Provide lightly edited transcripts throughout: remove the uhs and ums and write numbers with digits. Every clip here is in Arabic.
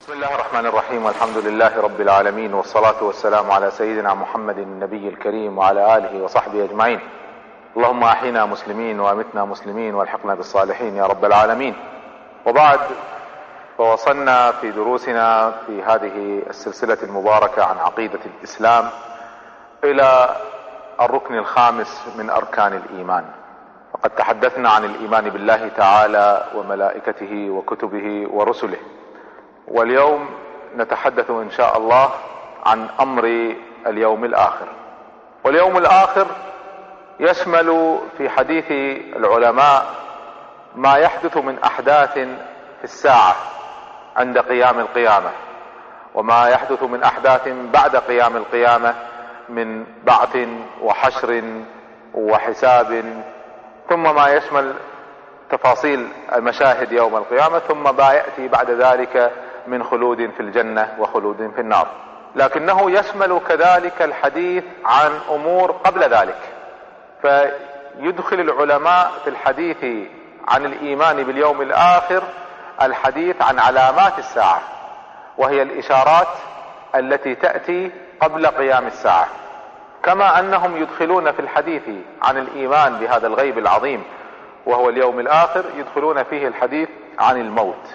بسم الله الرحمن الرحيم، والحمد لله رب العالمين، والصلاة والسلام على سيدنا محمد النبي الكريم وعلى آله وصحبه أجمعين. اللهم أحينا مسلمين وأمتنا مسلمين والحقنا بالصالحين يا رب العالمين. وبعد، فوصلنا في دروسنا في هذه السلسلة المباركة عن عقيدة الإسلام إلى الركن الخامس من أركان الإيمان. فقد تحدثنا عن الإيمان بالله تعالى وملائكته وكتبه ورسله، واليوم نتحدث إن شاء الله عن أمر اليوم الآخر. واليوم الآخر يشمل في حديث العلماء ما يحدث من أحداث في الساعة عند قيام القيامة، وما يحدث من أحداث بعد قيام القيامة من بعث وحشر وحساب، ثم ما يشمل تفاصيل المشاهد يوم القيامة، ثم ما يأتي بعد ذلك من خلود في الجنة وخلود في النار. لكنه يشمل كذلك الحديث عن أمور قبل ذلك، فيدخل العلماء في الحديث عن الإيمان باليوم الآخر الحديث عن علامات الساعة، وهي الإشارات التي تأتي قبل قيام الساعة، كما أنهم يدخلون في الحديث عن الإيمان بهذا الغيب العظيم وهو اليوم الآخر يدخلون فيه الحديث عن الموت،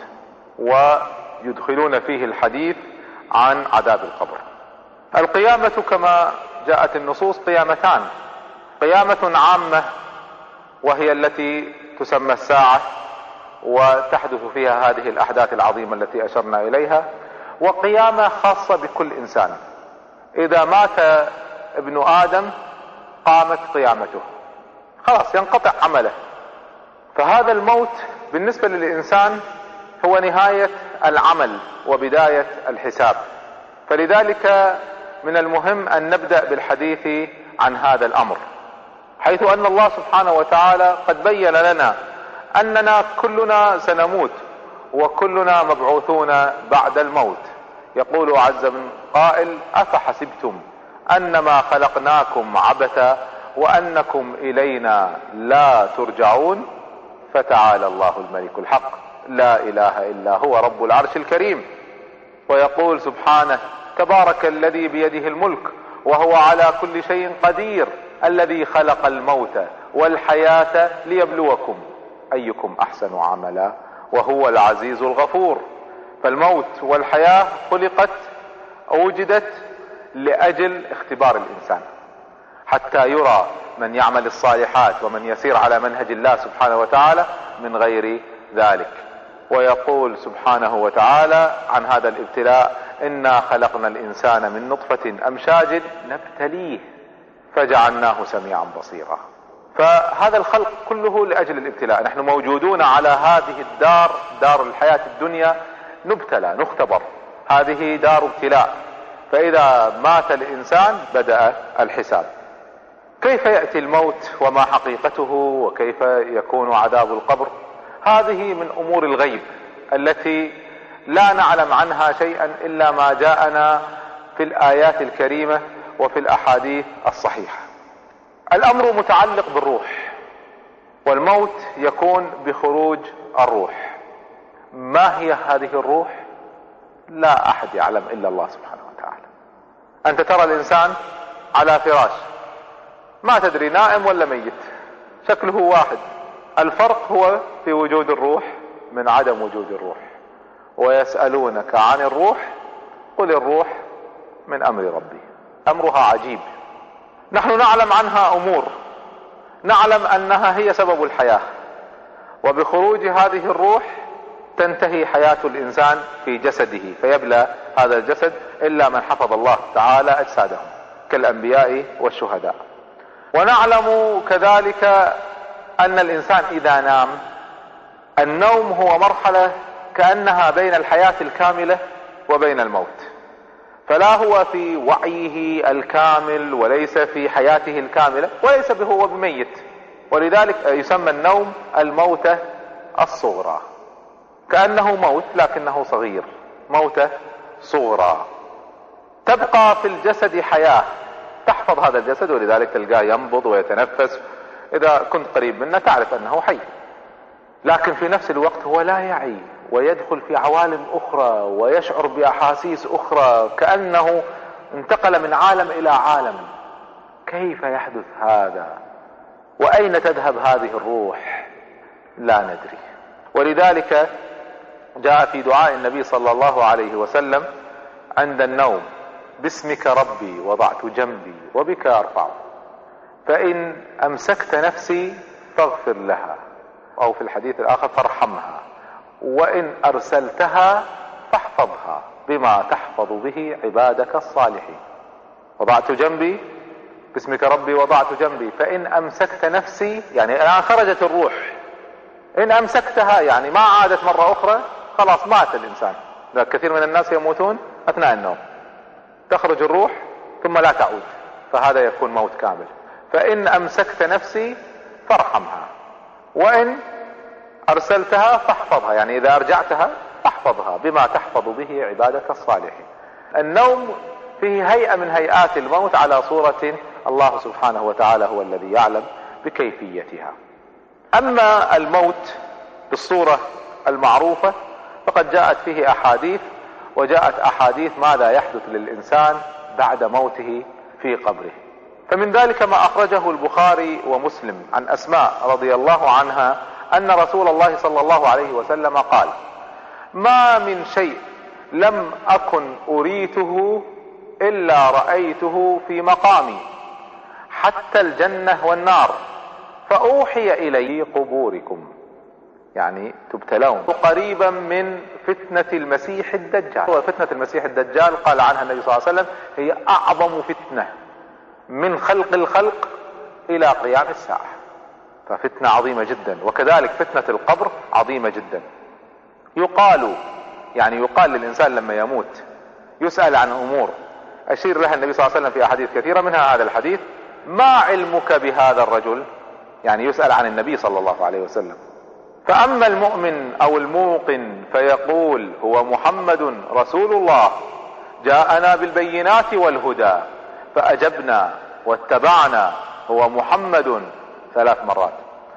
ويدخلون فيه الحديث عن عذاب القبر. القيامة كما جاءت النصوص قيامتان: قيامة عامة وهي التي تسمى الساعة وتحدث فيها هذه الأحداث العظيمة التي أشرنا إليها، وقيامة خاصة بكل إنسان. إذا مات ابن آدم قامت قيامته، خلاص ينقطع عمله. فهذا الموت بالنسبة للإنسان هو نهاية العمل وبداية الحساب، فلذلك من المهم أن نبدأ بالحديث عن هذا الأمر، حيث أن الله سبحانه وتعالى قد بين لنا أننا كلنا سنموت وكلنا مبعوثون بعد الموت. يقول عز من قائل: أفحسبتم أنما خلقناكم عبثا وأنكم إلينا لا ترجعون فتعالى الله الملك الحق لا إله إلا هو رب العرش الكريم. ويقول سبحانه: تبارك الذي بيده الملك وهو على كل شيء قدير الذي خلق الموت والحياة ليبلوكم أيكم أحسن عملا وهو العزيز الغفور. فالموت والحياة خلقت أو وجدت لأجل اختبار الإنسان، حتى يرى من يعمل الصالحات ومن يسير على منهج الله سبحانه وتعالى من غير ذلك. ويقول سبحانه وتعالى عن هذا الابتلاء: إنا خلقنا الإنسان من نطفة أمشاج نبتليه فجعلناه سميعا بصيرا. فهذا الخلق كله لأجل الابتلاء. نحن موجودون على هذه الدار، دار الحياة الدنيا، نبتلى نختبر، هذه دار ابتلاء. فإذا مات الإنسان بدأ الحساب. كيف يأتي الموت وما حقيقته وكيف يكون عذاب القبر؟ هذه من أمور الغيب التي لا نعلم عنها شيئا إلا ما جاءنا في الآيات الكريمة وفي الأحاديث الصحيحة. الأمر متعلق بالروح، والموت يكون بخروج الروح. ما هي هذه الروح؟ لا أحد يعلم إلا الله سبحانه وتعالى. أنت ترى الإنسان على فراش، ما تدري نائم ولا ميت، شكله واحد. الفرق هو في وجود الروح من عدم وجود الروح. ويسألونك عن الروح قل الروح من أمر ربي. أمرها عجيب. نحن نعلم عنها أمور، نعلم أنها هي سبب الحياة، وبخروج هذه الروح تنتهي حياة الإنسان في جسده، فيبلى هذا الجسد إلا من حفظ الله تعالى أجسادهم كالأنبياء والشهداء. ونعلم كذلك أن الإنسان إذا نام، النوم هو مرحلة كأنها بين الحياة الكاملة وبين الموت، فلا هو في وعيه الكامل وليس في حياته الكاملة وليس هو بميت. ولذلك يسمى النوم الموتة الصغرى، كأنه موت لكنه صغير، موتة صغرى. تبقى في الجسد حياة تحفظ هذا الجسد، ولذلك تلقاه ينبض ويتنفس، إذا كنت قريب منه تعرف أنه حي، لكن في نفس الوقت هو لا يعي ويدخل في عوالم اخرى ويشعر باحاسيس اخرى كأنه انتقل من عالم الى عالم. كيف يحدث هذا؟ واين تذهب هذه الروح؟ لا ندري. ولذلك جاء في دعاء النبي صلى الله عليه وسلم عند النوم: باسمك ربي وضعت جنبي وبك ارفع، فان امسكت نفسي فاغفر لها، او في الحديث الاخر فارحمها، وان ارسلتها فاحفظها بما تحفظ به عبادك الصالحين. وضعت جنبي، باسمك ربي وضعت جنبي، فان امسكت نفسي يعني الان خرجت الروح، ان امسكتها يعني ما عادت مرة اخرى، خلاص مات الانسان. كثير من الناس يموتون اثناء النوم، تخرج الروح ثم لا تعود، فهذا يكون موت كامل. فان امسكت نفسي فارحمها، وان ارسلتها فاحفظها، يعني اذا ارجعتها فاحفظها بما تحفظ به عبادك الصالحين. النوم فيه هيئة من هيئات الموت على صورة الله سبحانه وتعالى هو الذي يعلم بكيفيتها. اما الموت بالصورة المعروفة فقد جاءت فيه احاديث، وجاءت احاديث ماذا يحدث للانسان بعد موته في قبره. فمن ذلك ما اخرجه البخاري ومسلم عن اسماء رضي الله عنها ان رسول الله صلى الله عليه وسلم قال: ما من شيء لم اكن اريته الا رأيته في مقامي، حتى الجنة والنار، فاوحي الي قبوركم، يعني تبتلون قريبا من فتنة المسيح الدجال. وفتنة المسيح الدجال قال عنها النبي صلى الله عليه وسلم: هي اعظم فتنة من خلق الخلق الى قيام الساعة، ففتنة عظيمة جدا. وكذلك فتنة القبر عظيمة جدا. يقال للإنسان لما يموت يسأل عن أمور أشير لها النبي صلى الله عليه وسلم في أحاديث كثيرة، منها هذا الحديث: ما علمك بهذا الرجل؟ يعني يسأل عن النبي صلى الله عليه وسلم. فأما المؤمن أو الموقن فيقول: هو محمد رسول الله، جاءنا بالبينات والهدى فأجبنا واتبعنا، هو محمد 3 مرات.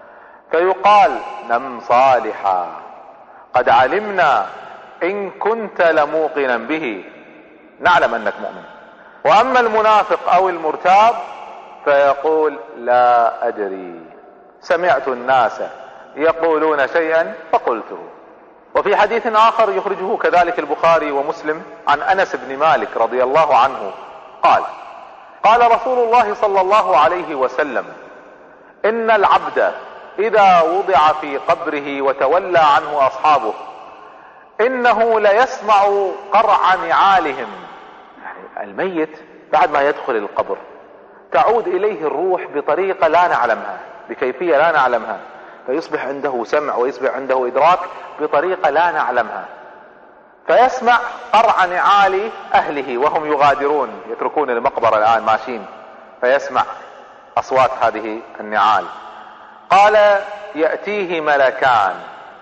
فيقال: نم صالحا، قد علمنا إن كنت لموقنا به، نعلم أنك مؤمن. وأما المنافق أو المرتاب فيقول: لا أدري، سمعت الناس يقولون شيئا فقلته. وفي حديث آخر يخرجه كذلك البخاري ومسلم عن أنس بن مالك رضي الله عنه قال: قال رسول الله صلى الله عليه وسلم: إن العبد إذا وضع في قبره وتولى عنه أصحابه إنه ليسمع قرع نعالهم. يعني الميت بعد ما يدخل القبر تعود إليه الروح بطريقة لا نعلمها، بكيفية لا نعلمها، فيصبح عنده سمع ويصبح عنده إدراك بطريقة لا نعلمها، فيسمع قرع نعال أهله وهم يغادرون، يتركون المقبرة الآن ماشين، فيسمع أصوات هذه النعال. قال: يأتيه ملكان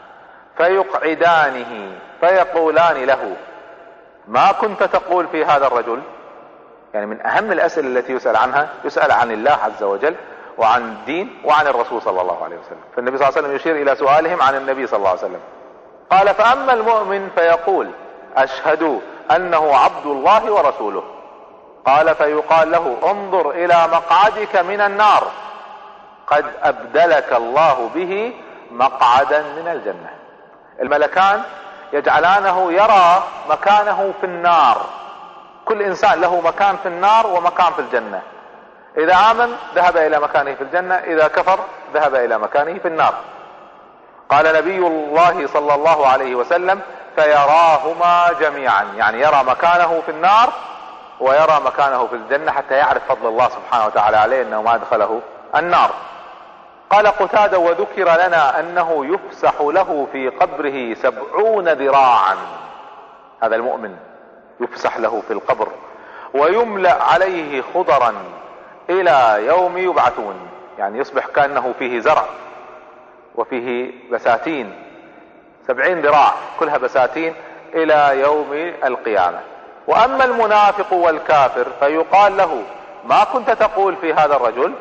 فيقعدانه فيقولان له: ما كنت تقول في هذا الرجل؟ يعني من أهم الأسئلة التي يسأل عنها، يسأل عن الله عز وجل وعن الدين وعن الرسول صلى الله عليه وسلم. فالنبي صلى الله عليه وسلم يشير إلى سؤالهم عن النبي صلى الله عليه وسلم. قال: فأما المؤمن فيقول: أشهد أنه عبد الله ورسوله. قال: فيقال له: انظر إلى مقعدك من النار، قد أبدلك الله به مقعدا من الجنة. الملكان يجعلانه يرى مكانه في النار، كل إنسان له مكان في النار ومكان في الجنة. إذا آمن ذهب إلى مكانه في الجنة، إذا كفر ذهب إلى مكانه في النار. قال نبي الله صلى الله عليه وسلم: فيراهما جميعا، يعني يرى مكانه في النار ويرى مكانه في الجنة حتى يعرف فضل الله سبحانه وتعالى عليه أنه ما أدخله النار. قال قتادة: وذكر لنا أنه يفسح له في قبره 70 ذراعا، هذا المؤمن يفسح له في القبر، ويملأ عليه خضرا إلى يوم يبعثون، يعني يصبح كأنه فيه زرع وفيه بساتين، 70 ذراع كلها بساتين إلى يوم القيامة. وأما المنافق والكافر فيقال له: ما كنت تقول في هذا الرجل؟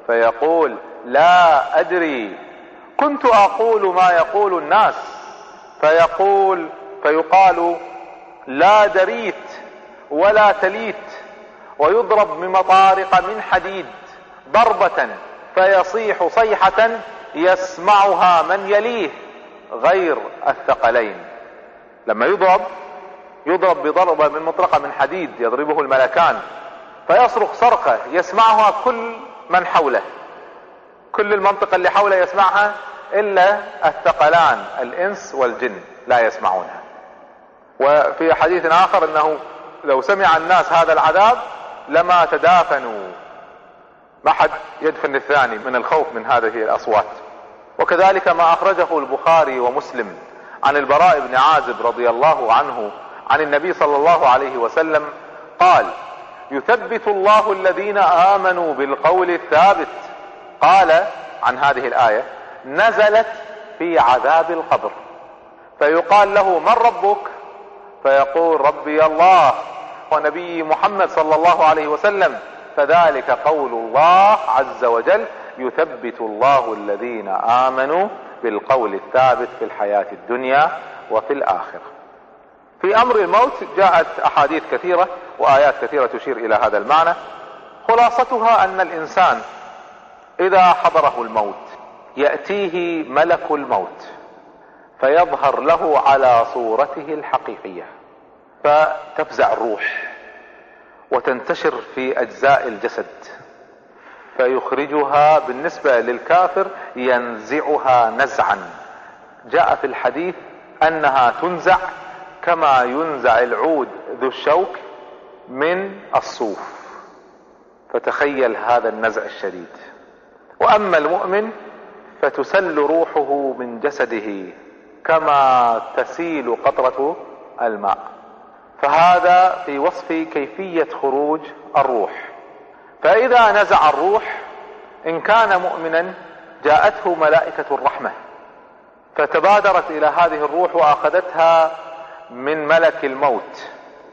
فيقول: لا أدري، كنت أقول ما يقول الناس، فيقال لا دريت ولا تليت، ويضرب بمطارق من حديد ضربة فيصيح صيحة يسمعها من يليه غير الثقلين. لما يضرب بضربة من مطرقة من حديد يضربه الملكان فيصرخ صرخة يسمعها كل من حوله، كل المنطقة اللي حوله يسمعها إلا الثقلان الإنس والجن لا يسمعونها. وفي حديث آخر أنه لو سمع الناس هذا العذاب لما تدافنوا، ما حد يدفن الثاني من الخوف من هذه الأصوات. وكذلك ما أخرجه البخاري ومسلم عن البراء بن عازب رضي الله عنه عن النبي صلى الله عليه وسلم قال: يثبت الله الذين آمنوا بالقول الثابت. قال عن هذه الآية: نزلت في عذاب القبر، فيقال له: من ربك؟ فيقول: ربي الله ونبي محمد صلى الله عليه وسلم. فذلك قول الله عز وجل: يثبت الله الذين آمنوا بالقول الثابت في الحياة الدنيا وفي الآخرة. في أمر الموت جاءت أحاديث كثيرة وآيات كثيرة تشير إلى هذا المعنى. خلاصتها أن الإنسان إذا حضره الموت يأتيه ملك الموت فيظهر له على صورته الحقيقية، فتفزع الروح وتنتشر في أجزاء الجسد، فيخرجها بالنسبة للكافر ينزعها نزعا. جاء في الحديث أنها تنزع كما ينزع العود ذو الشوك من الصوف، فتخيل هذا النزع الشديد. وأما المؤمن فتسل روحه من جسده كما تسيل قطرة الماء. فهذا في وصف كيفية خروج الروح. فإذا نزع الروح إن كان مؤمنا جاءته ملائكة الرحمة فتبادرت إلى هذه الروح وأخذتها من ملك الموت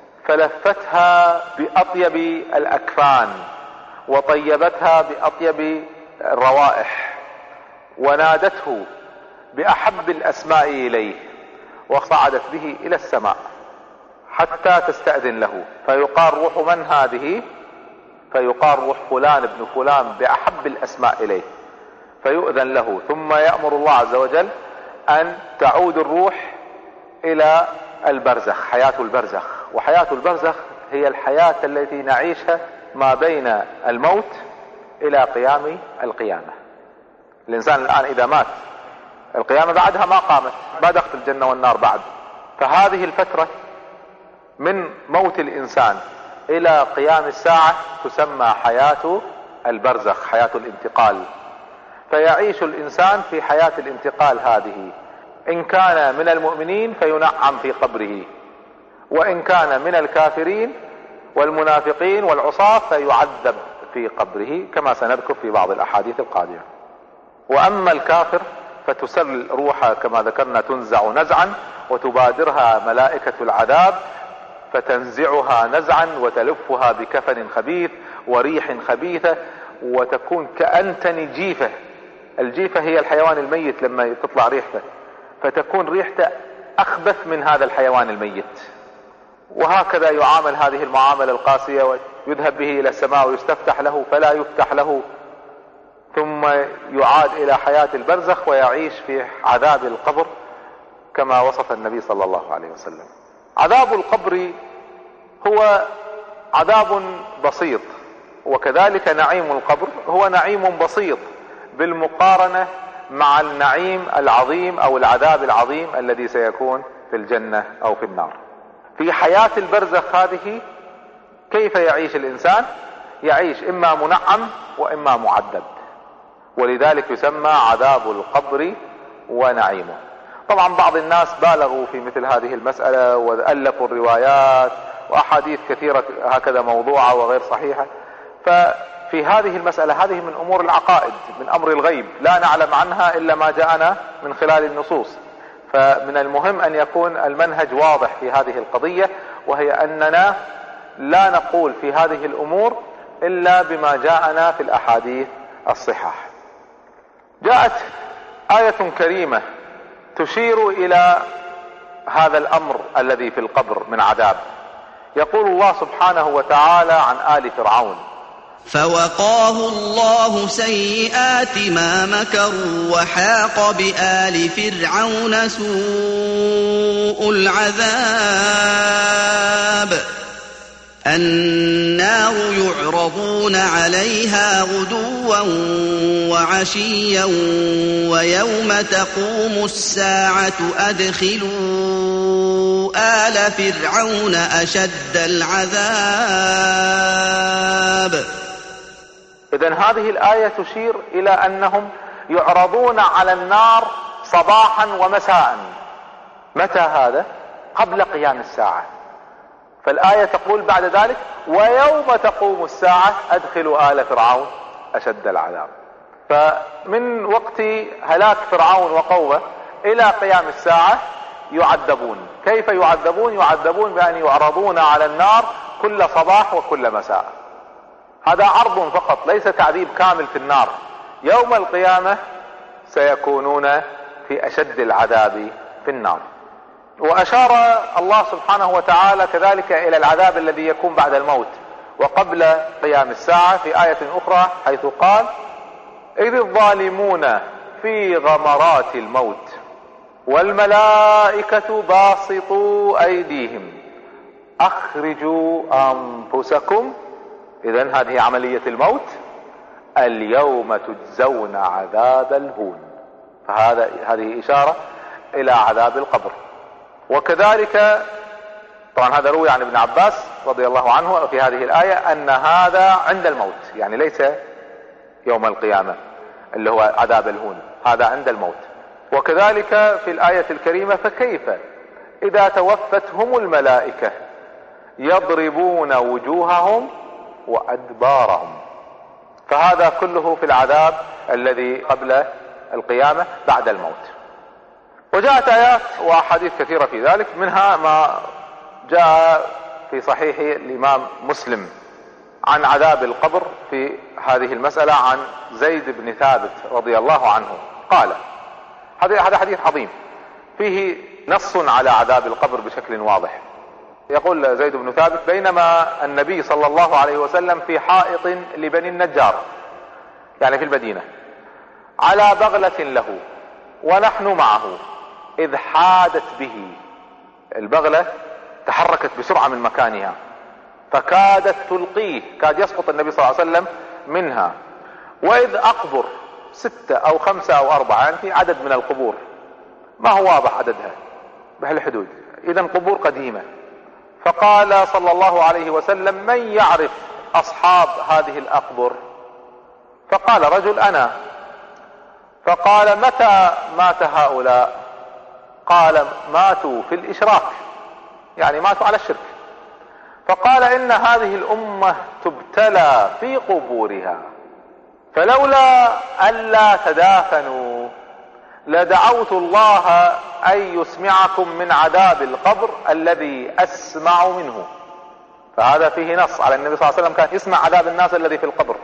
فلفتها بأطيب الأكفان وطيبتها بأطيب الروائح ونادته بأحب الأسماء إليه وصعدت به إلى السماء حتى تستأذن له، فيقال: روح من هذه؟ فيقال: روح فلان ابن فلان بأحب الأسماء إليه، فيؤذن له. ثم يأمر الله عز وجل أن تعود الروح إلى البرزخ، حياة البرزخ. وحياة البرزخ هي الحياة التي نعيشها ما بين الموت إلى قيام القيامة. الإنسان الآن إذا مات القيامة بعدها ما قامت، ما دخل الجنة والنار بعد. فهذه الفترة من موت الإنسان إلى قيام الساعة تسمى حياة البرزخ، حياة الانتقال. فيعيش الإنسان في حياة الانتقال هذه، إن كان من المؤمنين فينعم في قبره، وإن كان من الكافرين والمنافقين والعصاة فيعذب في قبره كما سنذكر في بعض الأحاديث القادمة. وأما الكافر فتسل روحها كما ذكرنا تنزع نزعا وتبادرها ملائكة العذاب فتنزعها نزعا وتلفها بكفن خبيث وريح خبيثة وتكون كأنتن جيفة. الجيفة هي الحيوان الميت لما تطلع ريحته، فتكون ريحته أخبث من هذا الحيوان الميت. وهكذا يعامل هذه المعاملة القاسية، ويذهب به إلى السماء ويستفتح له فلا يفتح له، ثم يعاد إلى حياة البرزخ ويعيش في عذاب القبر كما وصف النبي صلى الله عليه وسلم. عذاب القبر هو عذاب بسيط، وكذلك نعيم القبر هو نعيم بسيط بالمقارنة مع النعيم العظيم أو العذاب العظيم الذي سيكون في الجنة أو في النار. في حياة البرزخ هذه كيف يعيش الإنسان؟ يعيش إما منعم وإما معذب، ولذلك يسمى عذاب القبر ونعيمه. طبعا بعض الناس بالغوا في مثل هذه المسألة وألفوا الروايات وأحاديث كثيرة هكذا موضوعة وغير صحيحة. ففي هذه المسألة هذه من أمور العقائد، من أمر الغيب لا نعلم عنها إلا ما جاءنا من خلال النصوص. فمن المهم أن يكون المنهج واضح في هذه القضية، وهي أننا لا نقول في هذه الأمور إلا بما جاءنا في الأحاديث الصحاح. جاءت آية كريمة تشير إلى هذا الامر الذي في القبر من عذاب. يقول الله سبحانه وتعالى عن آل فرعون: فوقاه الله سيئات ما مكروا وحاق بآل فرعون سوء العذاب النار يعرضون عليها غدوا وعشيا ويوم تقوم الساعة أدخلوا آل فرعون أشد العذاب. إذن هذه الآية تشير إلى أنهم يعرضون على النار صباحا ومساء. متى هذا؟ قبل قيام الساعة. فالآية تقول بعد ذلك: ويوم تقوم الساعة أدخلوا آل فرعون أشد العذاب. فمن وقت هلاك فرعون وقومه إلى قيام الساعة يعذبون. كيف يعذبون؟ يعذبون بأن يعرضون على النار كل صباح وكل مساء. هذا عرض فقط، ليس تعذيب كامل في النار. يوم القيامة سيكونون في أشد العذاب في النار. وأشار الله سبحانه وتعالى كذلك إلى العذاب الذي يكون بعد الموت وقبل قيام الساعة في آية أخرى، حيث قال: إذ الظالمون في غمرات الموت والملائكة باسطوا أيديهم أخرجوا أنفسكم. إذن هذه عملية الموت. اليوم تجزون عذاب الهون. هذه إشارة إلى عذاب القبر. وكذلك طبعا هذا روي عن ابن عباس رضي الله عنه في هذه الآية أن هذا عند الموت، يعني ليس يوم القيامة اللي هو عذاب الهون، هذا عند الموت. وكذلك في الآية الكريمة: فكيف إذا توفتهم الملائكة يضربون وجوههم وأدبارهم. فهذا كله في العذاب الذي قبل القيامة بعد الموت. وجاءت آيات وأحاديث كثيرة في ذلك، منها ما جاء في صحيح الإمام مسلم عن عذاب القبر في هذه المسألة عن زيد بن ثابت رضي الله عنه قال: هذا حديث عظيم فيه نص على عذاب القبر بشكل واضح. يقول زيد بن ثابت: بينما النبي صلى الله عليه وسلم في حائط لبني النجار، يعني في المدينة، على بغلة له ونحن معه، إذ حادت به. البغلة تحركت بسرعة من مكانها فكادت تلقيه، كاد يسقط النبي صلى الله عليه وسلم منها. وإذ أقبر 6 أو 5 أو 4، يعني في عدد من القبور ما هو واضح عددها بهالحدود، إذن قبور قديمة. فقال صلى الله عليه وسلم: من يعرف أصحاب هذه الأقبر؟ فقال رجل: أنا. فقال: متى مات هؤلاء؟ قال: ماتوا في الإشراك، يعني ماتوا على الشرك. فقال: إن هذه الأمة تبتلى في قبورها، فلولا ألا تدافنوا لدعوت الله أن يسمعكم من عذاب القبر الذي أسمع منه. فهذا فيه نص على النبي صلى الله عليه وسلم كان يسمع عذاب الناس الذي في القبر،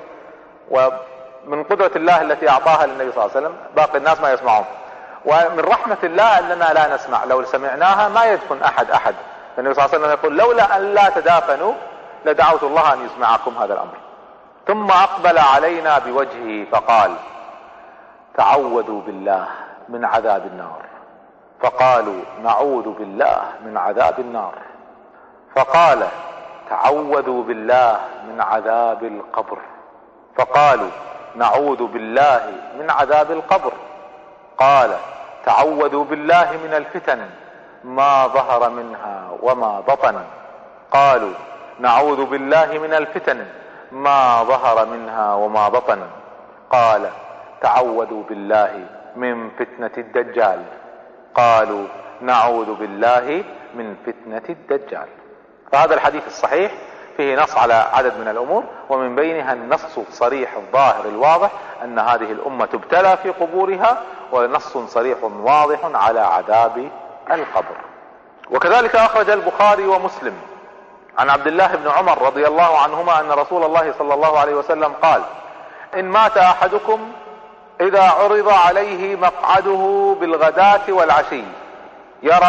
ومن قدرة الله التي أعطاها للنبي صلى الله عليه وسلم باقي الناس ما يسمعون، ومن رحمة الله أننا لا نسمع. لو سمعناها ما يدفن أحد. النبي صلى الله عليه وسلم يقول: لولا أن لا تدافنوا لدعوت الله أن يسمعكم هذا الأمر. ثم أقبل علينا بوجهه فقال: تعوذوا بالله من عذاب النار. فقالوا: نعوذ بالله من عذاب النار. فقال: تعوذوا بالله من عذاب القبر. فقالوا: نعوذ بالله من عذاب القبر. قال: تعوذوا بالله من الفتن ما ظهر منها وما بطن. قالوا: نعوذ بالله من الفتن ما ظهر منها وما بطن. قال: تعوذوا بالله من فتنة الدجال. قالوا: نعوذ بالله من فتنة الدجال. فهذا الحديث الصحيح فيه نص على عدد من الأمور، ومن بينها النص الصريح الظاهر الواضح أن هذه الأمة تبتلى في قبورها، ونص صريح واضح على عذاب القبر. وكذلك أخرج البخاري ومسلم عن عبد الله بن عمر رضي الله عنهما أن رسول الله صلى الله عليه وسلم قال: إن مات أحدكم إذا عرض عليه مقعده بالغداة والعشي يرى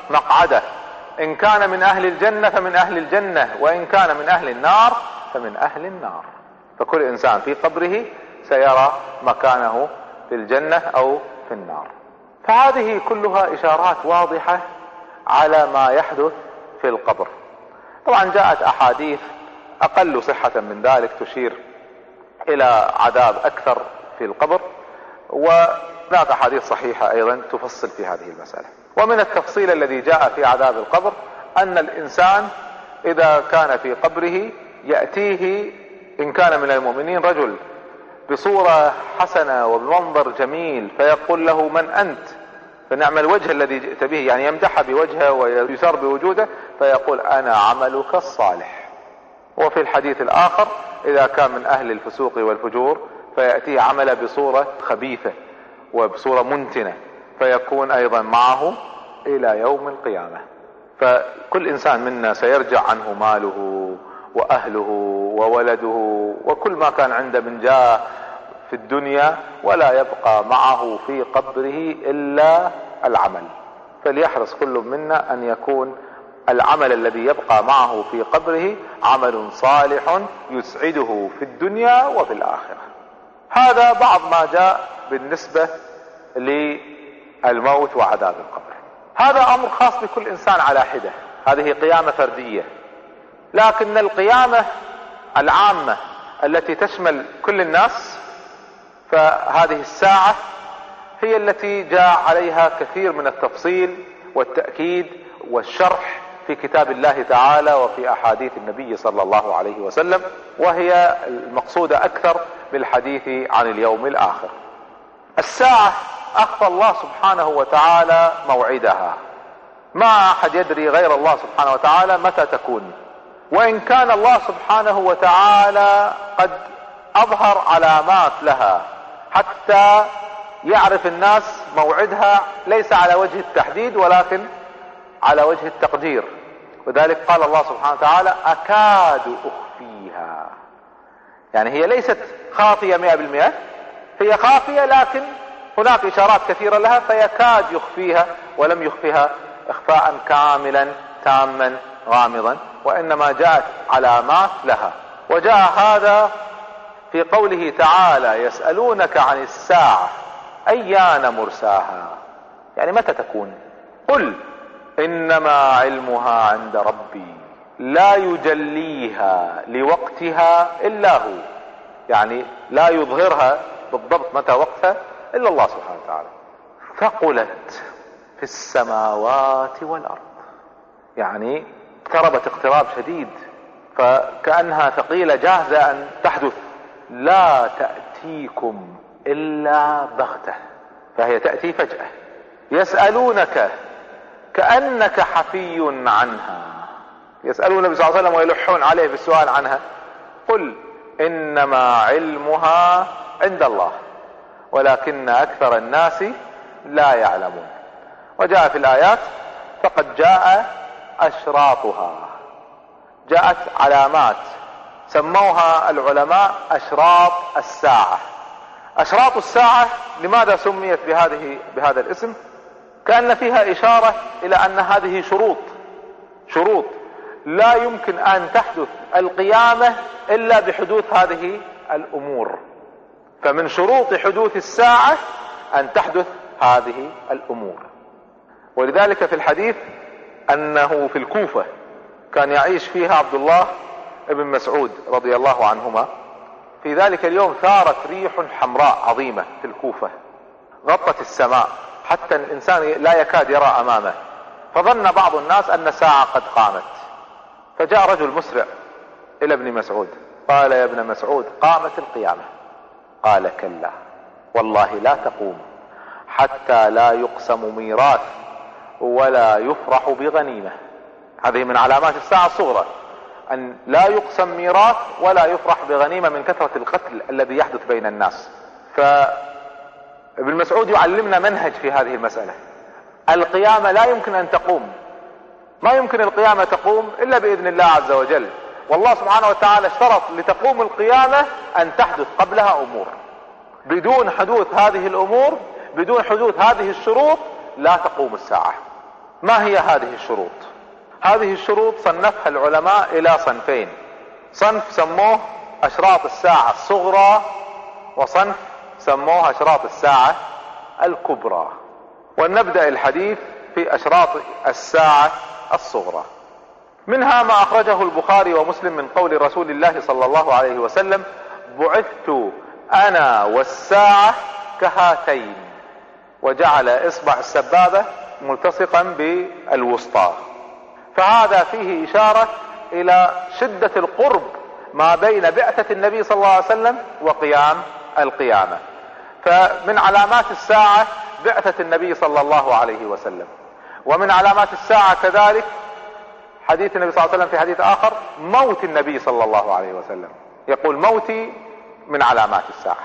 مقعده، إن كان من أهل الجنة فمن أهل الجنة، وإن كان من أهل النار فمن أهل النار. فكل إنسان في قبره سيرى مكانه في الجنة أو في النار. فهذه كلها إشارات واضحة على ما يحدث في القبر. طبعا جاءت أحاديث أقل صحة من ذلك تشير إلى عذاب أكثر في القبر، وهناك أحاديث صحيحة أيضا تفصل في هذه المسألة. ومن التفصيل الذي جاء في عذاب القبر أن الإنسان إذا كان في قبره يأتيه إن كان من المؤمنين رجل بصورة حسنة وبمنظر جميل، فيقول له: من أنت؟ فنعم الوجه الذي جئت به، يعني يمدح بوجهه ويسر بوجوده، فيقول: أنا عملك الصالح. وفي الحديث الآخر إذا كان من أهل الفسوق والفجور فيأتيه عمل بصورة خبيثة وبصورة منتنة، فيكون أيضا معه إلى يوم القيامة. فكل إنسان منا سيرجع عنه ماله وأهله وولده وكل ما كان عنده من جاه في الدنيا، ولا يبقى معه في قبره إلا العمل. فليحرص كل منا أن يكون العمل الذي يبقى معه في قبره عمل صالح يسعده في الدنيا وفي الآخرة. هذا بعض ما جاء بالنسبة للموت وعذاب القبر. هذا أمر خاص بكل إنسان على حدة، هذه قيامة فردية. لكن القيامة العامة التي تشمل كل الناس، فهذه الساعة هي التي جاء عليها كثير من التفصيل والتأكيد والشرح في كتاب الله تعالى وفي أحاديث النبي صلى الله عليه وسلم، وهي المقصودة أكثر بالحديث عن اليوم الآخر. الساعة أخفى الله سبحانه وتعالى موعدها، ما أحد يدري غير الله سبحانه وتعالى متى تكون، وإن كان الله سبحانه وتعالى قد أظهر علامات لها حتى يعرف الناس موعدها، ليس على وجه التحديد ولكن على وجه التقدير. وذلك قال الله سبحانه وتعالى: أكاد أخفيها، يعني هي ليست خافية 100%، هي خافية لكن هناك إشارات كثيرة لها، فيكاد يخفيها، ولم يخفيها إخفاء كاملا تاما غامضا، وإنما جاءت علامات لها. وجاء هذا في قوله تعالى: يسألونك عن الساعة أيان مرساها، يعني متى تكون؟ قل إنما علمها عند ربي لا يجليها لوقتها إلا هو، يعني لا يظهرها بالضبط متى وقتها إلا الله سبحانه وتعالى. ثقلت في السماوات والأرض، يعني اقتربت اقتراب شديد، فكأنها ثقيلة جاهزة أن تحدث. لا تأتيكم إلا بغتة، فهي تأتي فجأة. يسألونك كأنك حفي عنها، يسألون النبي صلى الله عليه وسلم ويلحون عليه بالسؤال عنها. قل إنما علمها عند الله ولكن أكثر الناس لا يعلمون. وجاء في الآيات: فقد جاء أشراطها، جاءت علامات سموها العلماء أشراط الساعة. أشراط الساعة لماذا سميت بهذا الاسم؟ كأن فيها إشارة إلى أن هذه شروط لا يمكن أن تحدث القيامة إلا بحدوث هذه الأمور. فمن شروط حدوث الساعة أن تحدث هذه الأمور. ولذلك في الحديث أنه في الكوفة كان يعيش فيها عبد الله ابن مسعود رضي الله عنهما. في ذلك اليوم ثارت ريح حمراء عظيمة في الكوفة غطت السماء حتى الإنسان لا يكاد يرى أمامه، فظن بعض الناس أن الساعة قد قامت. فجاء رجل مسرع إلى ابن مسعود قال: يا ابن مسعود، قامت القيامة. قال: كلا والله لا تقوم حتى لا يقسم ميراث ولا يفرح بغنيمة. هذه من علامات الساعة الصغرى، أن لا يقسم ميراث ولا يفرح بغنيمة من كثرة القتل الذي يحدث بين الناس. فابن مسعود يعلمنا منهج في هذه المسألة. القيامة لا يمكن أن تقوم، ما يمكن القيامة تقوم إلا بإذن الله عز وجل. والله سبحانه وتعالى اشترط لتقوم القيامة أن تحدث قبلها أمور. بدون حدوث هذه الأمور، بدون حدوث هذه الشروط، لا تقوم الساعة. ما هي هذه الشروط؟ هذه الشروط صنفها العلماء الى صنفين: صنف سموه اشراط الساعة الصغرى، وصنف سموه اشراط الساعة الكبرى. ونبدأ الحديث في اشراط الساعة الصغرى. منها ما اخرجه البخاري ومسلم من قول رسول الله صلى الله عليه وسلم: بعثت انا والساعة كهاتين، وجعل اصبع السبابة ملتصقا بالوسطى. فهذا فيه اشارة الى شدة القرب ما بين بعثة النبي صلى الله عليه وسلم وقيام القيامة. فمن علامات الساعة بعثة النبي صلى الله عليه وسلم. ومن علامات الساعة كذلك حديث النبي صلى الله عليه وسلم في حديث اخر موت النبي صلى الله عليه وسلم، يقول: موتي من علامات الساعة.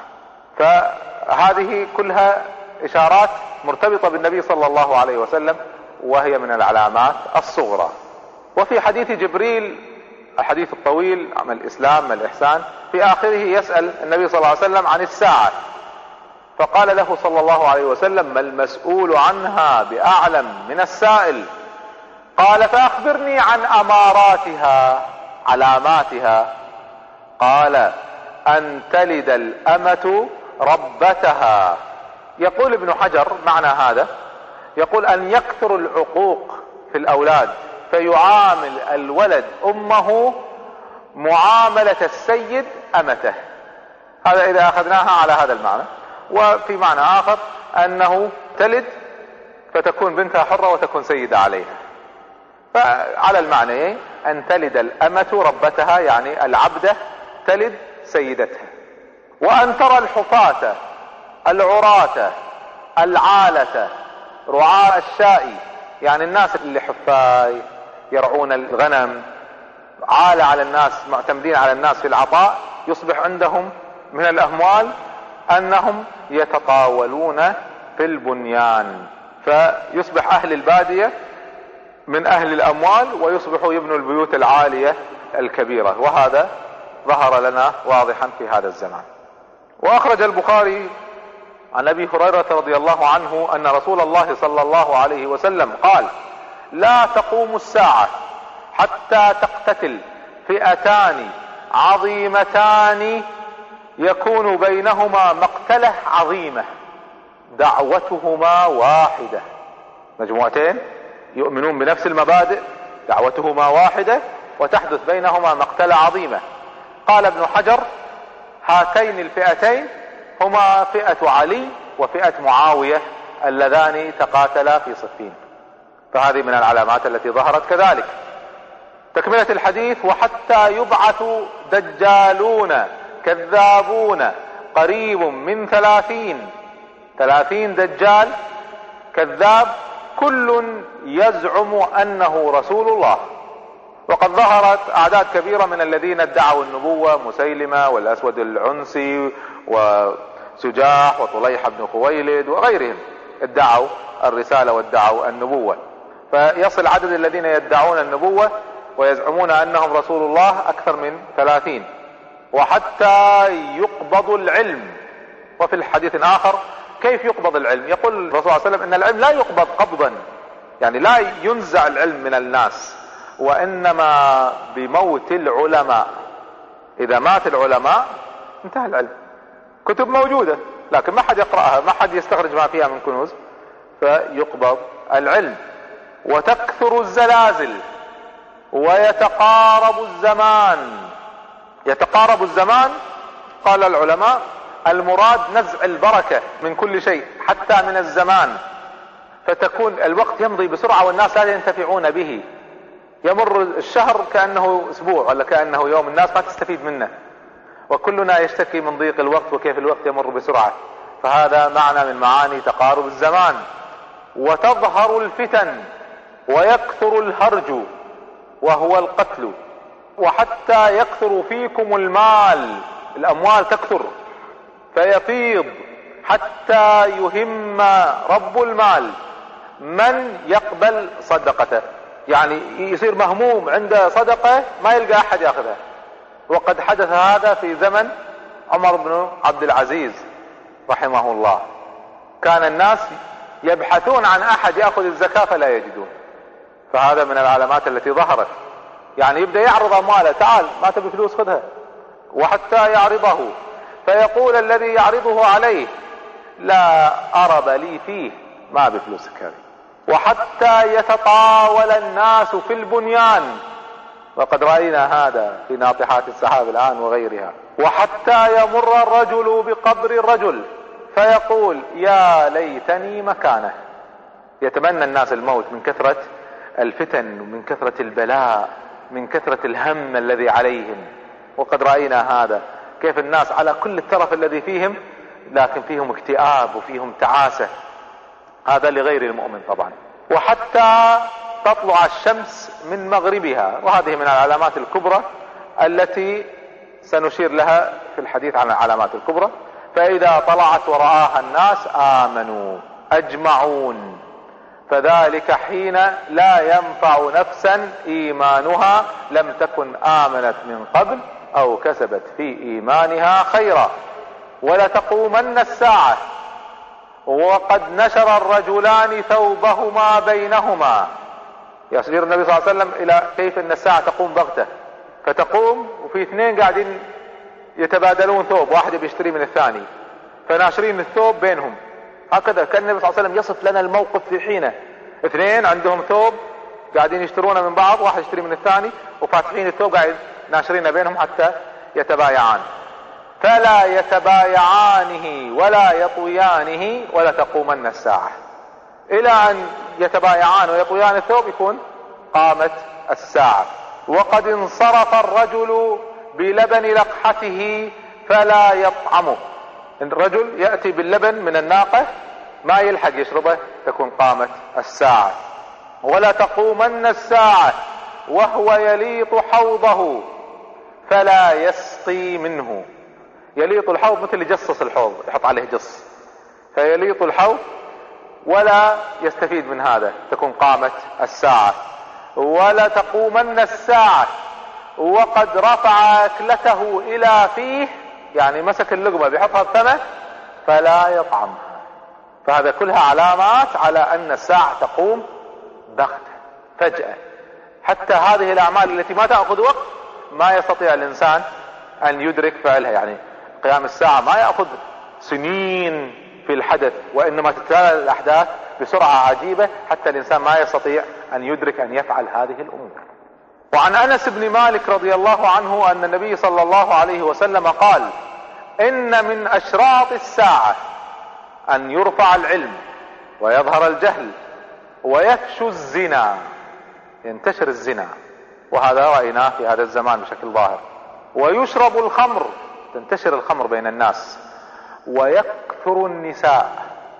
فهذه كلها اشارات مرتبطة بالنبي صلى الله عليه وسلم، وهي من العلامات الصغرى. وفي حديث جبريل الحديث الطويل عن الاسلام والإحسان، في اخره يسأل النبي صلى الله عليه وسلم عن الساعة، فقال له صلى الله عليه وسلم: ما المسؤول عنها بأعلم من السائل؟ قال: فأخبرني عن أماراتها، علاماتها. قال: أن تلد الأمة ربتها. يقول ابن حجر معنى هذا، يقول: أن يكثر العقوق في الأولاد، فيعامل الولد أمه معاملة السيد أمته. هذا إذا أخذناها على هذا المعنى. وفي معنى آخر أنه تلد فتكون بنتها حرة وتكون سيدة عليها. فعلى المعنى أن تلد الأمة ربتها، يعني العبدة تلد سيدتها. وأن ترى الحفاة العراة العالة رعاء الشاء، يعني الناس اللي حفاي يرعون الغنم، عالة على الناس، معتمدين على الناس في العطاء، يصبح عندهم من الأموال أنهم يتطاولون في البنيان، فيصبح أهل البادية من أهل الأموال ويصبحوا يبنوا البيوت العالية الكبيرة. وهذا ظهر لنا واضحا في هذا الزمان. وأخرج البخاري عن أبي هريرة رضي الله عنه أن رسول الله صلى الله عليه وسلم قال: لا تقوم الساعة حتى تقتتل فئتان عظيمتان يكون بينهما مقتلة عظيمة دعوتهما واحدة. مجموعتين يؤمنون بنفس المبادئ، دعوتهما واحدة، وتحدث بينهما مقتلة عظيمة. قال ابن حجر: هاتين الفئتين هما فئة علي وفئة معاوية اللذان تقاتلا في صفين. فهذه من العلامات التي ظهرت كذلك. تكملة الحديث: وحتى يبعث دجالون كذابون قريب من 30 دجال كذاب كل يزعم أنه رسول الله. وقد ظهرت أعداد كبيرة من الذين ادعوا النبوة: مسيلمة والأسود العنسي وسجاح وطليحة بن خويلد وغيرهم، ادعوا الرسالة وادعوا النبوة. فيصل عدد الذين يدعون النبوة ويزعمون أنهم رسول الله أكثر من 30. وحتى يقبض العلم. وفي الحديث آخر: كيف يقبض العلم؟ يقول الرسول صلى الله عليه وسلم ان العلم لا يقبض قبضا، يعني لا ينزع العلم من الناس، وانما بموت العلماء. اذا مات العلماء انتهى العلم. كتب موجودة لكن ما حد يقرأها، ما حد يستخرج ما فيها من كنوز، فيقبض العلم. وتكثر الزلازل ويتقارب الزمان. يتقارب الزمان، قال العلماء: المراد نزع البركة من كل شيء حتى من الزمان، فتكون الوقت يمضي بسرعة والناس لا ينتفعون به. يمر الشهر كأنه اسبوع ولا كأنه يوم، الناس ما تستفيد منه، وكلنا يشتكي من ضيق الوقت وكيف الوقت يمر بسرعة. فهذا معنى من معاني تقارب الزمان. وتظهر الفتن ويكثر الهرج وهو القتل، وحتى يكثر فيكم المال، الأموال تكثر فيفيض حتى يهم رب المال من يقبل صدقته، يعني يصير مهموم عنده صدقة ما يلقى أحد يأخذها. وقد حدث هذا في زمن عمر بن عبد العزيز رحمه الله، كان الناس يبحثون عن أحد يأخذ الزكاة فلا يجدون، فهذا من العلامات التي ظهرت. يعني يبدأ يعرض أمواله، تعال ما تبي فلوس خذها، وحتى يعرضه فيقول الذي يعرضه عليه لا أرب لي فيه، ما بفلوسك هذه. وحتى يتطاول الناس في البنيان، وقد رأينا هذا في ناطحات السحاب الآن وغيرها. وحتى يمر الرجل بقبر الرجل فيقول يا ليتني مكانه. يتمنى الناس الموت من كثرة الفتن ومن كثرة البلاء، من كثرة الهم الذي عليهم. وقد رأينا هذا كيف الناس على كل الترف الذي فيهم، لكن فيهم اكتئاب وفيهم تعاسة، هذا لغير المؤمن طبعا. وحتى تطلع الشمس من مغربها، وهذه من العلامات الكبرى التي سنشير لها في الحديث عن العلامات الكبرى. فإذا طلعت ورآها الناس آمنوا أجمعون، فذلك حين لا ينفع نفسا إيمانها لم تكن آمنت من قبل أو كسبت في إيمانها خيرا. ولتقومن الساعة وقد نشر الرجلان ثوبهما بينهما. يشير النبي صلى الله عليه وسلم إلى كيف أن الساعة تقوم بغتة، فتقوم وفي اثنين قاعدين يتبادلون ثوب، واحد بيشتري من الثاني، فناشرين الثوب بينهم. هكذا كان النبي صلى الله عليه وسلم يصف لنا الموقف في حينه. اثنين عندهم ثوب قاعدين يشترونه من بعض، واحد يشتري من الثاني، وفاتحين الثوب قاعد ناشرين بينهم حتى يتبايعان. فلا يتبايعانه ولا يطويانه ولا تقومن الساعة، إلى أن يتبايعان ويطويان الثوب يكون قامت الساعة. وقد انصرف الرجل بلبن لقحته فلا يطعمه. الرجل يأتي باللبن من الناقة ما يلحق يشربه، تكون قامت الساعة. ولا تقومن الساعة وهو يليط حوضه فلا يسقي منه. يليط الحوض مثل يجصص الحوض، يحط عليه جص، فيليط الحوض ولا يستفيد من هذا، تكون قامت الساعة. ولا تقومن الساعة وقد رفع أكلته إلى فيه، يعني مسك اللقمة بيحطها بفمه فلا يطعمها. فهذا كلها علامات على أن الساعة تقوم بغتة فجأة. حتى هذه الأعمال التي ما تأخذ وقت ما يستطيع الإنسان أن يدرك فعلها. يعني قيام الساعة ما يأخذ سنين في الحدث، وإنما تتتالى الأحداث بسرعة عجيبة حتى الإنسان ما يستطيع أن يدرك أن يفعل هذه الأمور. وعن أنس بن مالك رضي الله عنه أن النبي صلى الله عليه وسلم قال إن من أشراط الساعة أن يرفع العلم ويظهر الجهل ويفشو الزنا، ينتشر الزنا، وهذا رأيناه في هذا الزمان بشكل ظاهر. ويشرب الخمر، تنتشر الخمر بين الناس. ويكثر النساء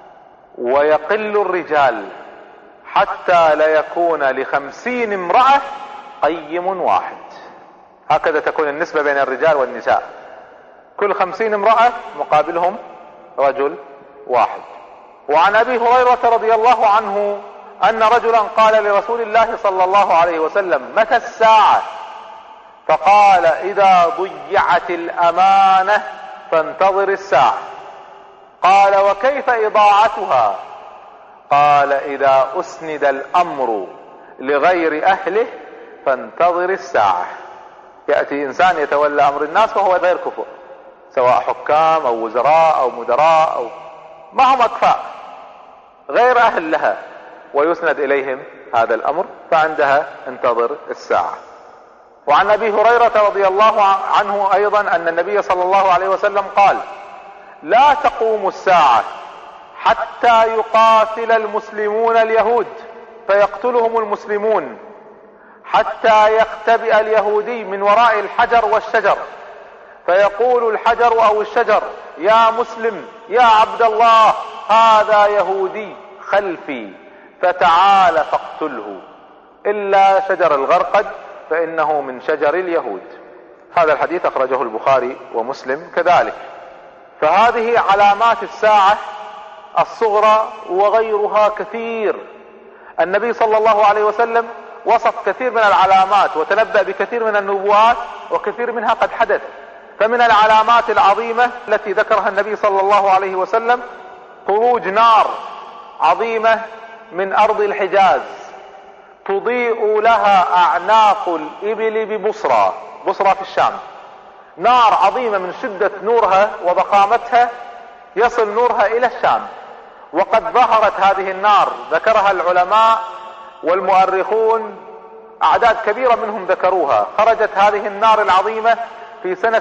ويقل الرجال حتى لا يكون ل50 امرأة قيم واحد. هكذا تكون النسبة بين الرجال والنساء، كل 50 امرأة مقابلهم رجل واحد. وعن أبي هريرة رضي الله عنه أن رجلا قال لرسول الله صلى الله عليه وسلم متى الساعة؟ فقال إذا ضيعت الأمانة فانتظر الساعة. قال وكيف إضاعتها؟ قال إذا أسند الأمر لغير أهله فانتظر الساعة. يأتي إنسان يتولى أمر الناس وهو غير كفء، سواء حكام أو وزراء أو مدراء أو ما هم أكفاء، غير أهل لها، ويسند إليهم هذا الأمر، فعندها انتظر الساعة. وعن أبي هريرة رضي الله عنه أيضا أن النبي صلى الله عليه وسلم قال لا تقوم الساعة حتى يقاتل المسلمون اليهود فيقتلهم المسلمون، حتى يختبئ اليهودي من وراء الحجر والشجر فيقول الحجر أو الشجر يا مسلم يا عبد الله هذا يهودي خلفي فتعال فاقتله، إلا شجر الغرقد فإنه من شجر اليهود. هذا الحديث أخرجه البخاري ومسلم كذلك. فهذه علامات الساعة الصغرى وغيرها كثير. النبي صلى الله عليه وسلم وصف كثير من العلامات وتنبأ بكثير من النبوات وكثير منها قد حدث. فمن العلامات العظيمة التي ذكرها النبي صلى الله عليه وسلم خروج نار عظيمة من أرض الحجاز تضيء لها أعناق الإبل ببصرى. بصرى في الشام، نار عظيمة من شدة نورها وضخامتها يصل نورها إلى الشام. وقد ظهرت هذه النار، ذكرها العلماء والمؤرخون، أعداد كبيرة منهم ذكروها. خرجت هذه النار العظيمة في سنة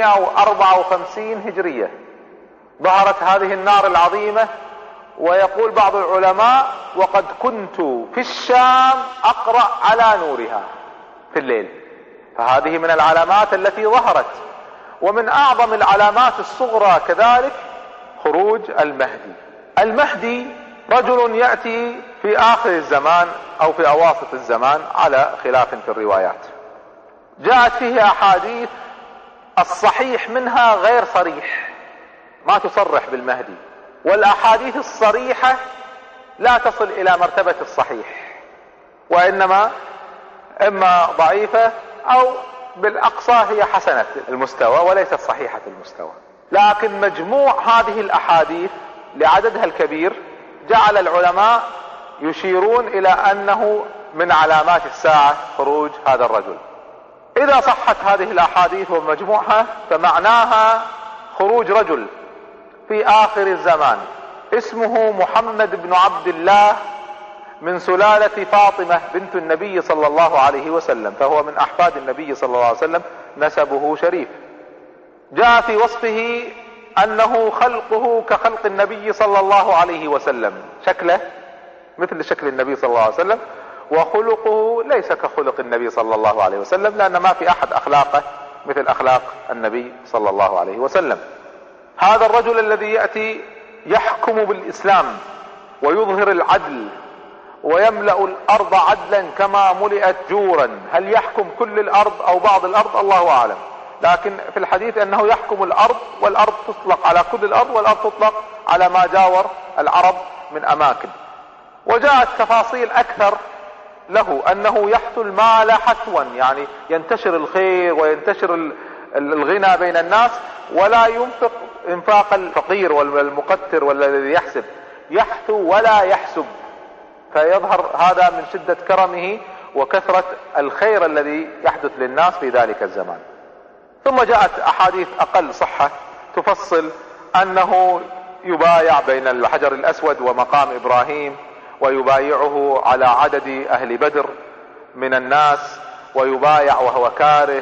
654 هجرية، ظهرت هذه النار العظيمة. ويقول بعض العلماء: وقد كنت في الشام أقرأ على نورها في الليل. فهذه من العلامات التي ظهرت. ومن أعظم العلامات الصغرى كذلك خروج المهدي. المهدي رجل يأتي في آخر الزمان أو في أواسط الزمان على خلاف في الروايات. جاءت فيه أحاديث الصحيح منها غير صريح، ما تصرح بالمهدي، والأحاديث الصريحة لا تصل إلى مرتبة الصحيح، وإنما إما ضعيفة أو بالأقصى هي حسنة المستوى وليست صحيحة المستوى. لكن مجموع هذه الأحاديث لعددها الكبير جعل العلماء يشيرون إلى أنه من علامات الساعة خروج هذا الرجل. إذا صحت هذه الأحاديث ومجموعها فمعناها خروج رجل في آخر الزمان اسمه محمد بن عبد الله من سلالة فاطمة بنت النبي صلى الله عليه وسلم، فهو من أحفاد النبي صلى الله عليه وسلم، نسبه شريف. جاء في وصفه أنه خلقه كخلق النبي صلى الله عليه وسلم، شكله مثل شكل النبي صلى الله عليه وسلم، وخلقه ليس كخلق النبي صلى الله عليه وسلم، لأن ما في أحد أخلاقه مثل أخلاق النبي صلى الله عليه وسلم. هذا الرجل الذي يأتي يحكم بالإسلام ويظهر العدل ويملأ الأرض عدلا كما ملئت جورا. هل يحكم كل الأرض أو بعض الأرض؟ الله أعلم، لكن في الحديث أنه يحكم الأرض، والأرض تطلق على كل الأرض، والأرض تطلق على ما جاور العرب من أماكن. وجاءت تفاصيل أكثر له أنه يحث المال حثوا، يعني ينتشر الخير وينتشر الغنى بين الناس، ولا ينفق انفاق الفقير والمقتر والذي يحسب، يحثو ولا يحسب. فيظهر هذا من شدة كرمه وكثرة الخير الذي يحدث للناس في ذلك الزمان. ثم جاءت أحاديث أقل صحة تفصل أنه يبايع بين الحجر الأسود ومقام إبراهيم، ويبايعه على عدد أهل بدر من الناس، ويبايع وهو كاره،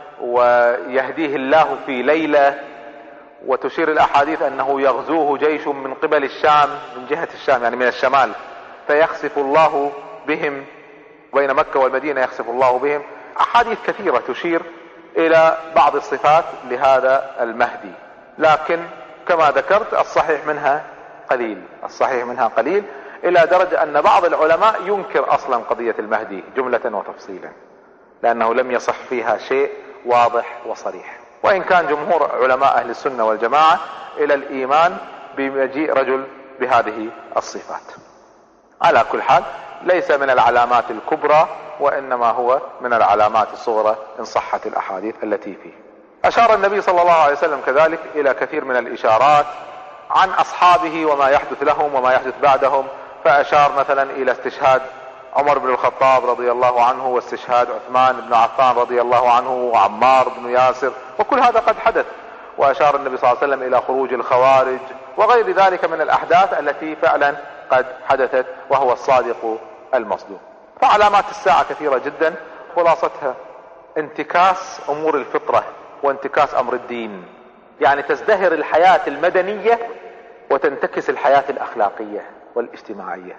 ويهديه الله في ليلة. وتشير الأحاديث أنه يغزوه جيش من قبل الشام، من جهة الشام يعني من الشمال، فيخسف الله بهم، بين مكة والمدينة يخسف الله بهم. أحاديث كثيرة تشير إلى بعض الصفات لهذا المهدي، لكن كما ذكرت الصحيح منها قليل، الصحيح منها قليل، إلى درجة أن بعض العلماء ينكر أصلا قضية المهدي جملة وتفصيلا، لأنه لم يصح فيها شيء واضح وصريح. وإن كان جمهور علماء أهل السنة والجماعة إلى الإيمان بمجيء رجل بهذه الصفات. على كل حال ليس من العلامات الكبرى، وإنما هو من العلامات الصغرى إن صحت الأحاديث التي فيه. أشار النبي صلى الله عليه وسلم كذلك إلى كثير من الإشارات عن أصحابه وما يحدث لهم وما يحدث بعدهم. فأشار مثلا إلى استشهاد عمر بن الخطاب رضي الله عنه، واستشهاد عثمان بن عفان رضي الله عنه، وعمار بن ياسر، وكل هذا قد حدث. وأشار النبي صلى الله عليه وسلم إلى خروج الخوارج وغير ذلك من الأحداث التي فعلا قد حدثت، وهو الصادق المصدوق. فعلامات الساعة كثيرة جدا، خلاصتها انتكاس أمور الفطرة وانتكاس أمر الدين، يعني تزدهر الحياة المدنية وتنتكس الحياة الأخلاقية والاجتماعية،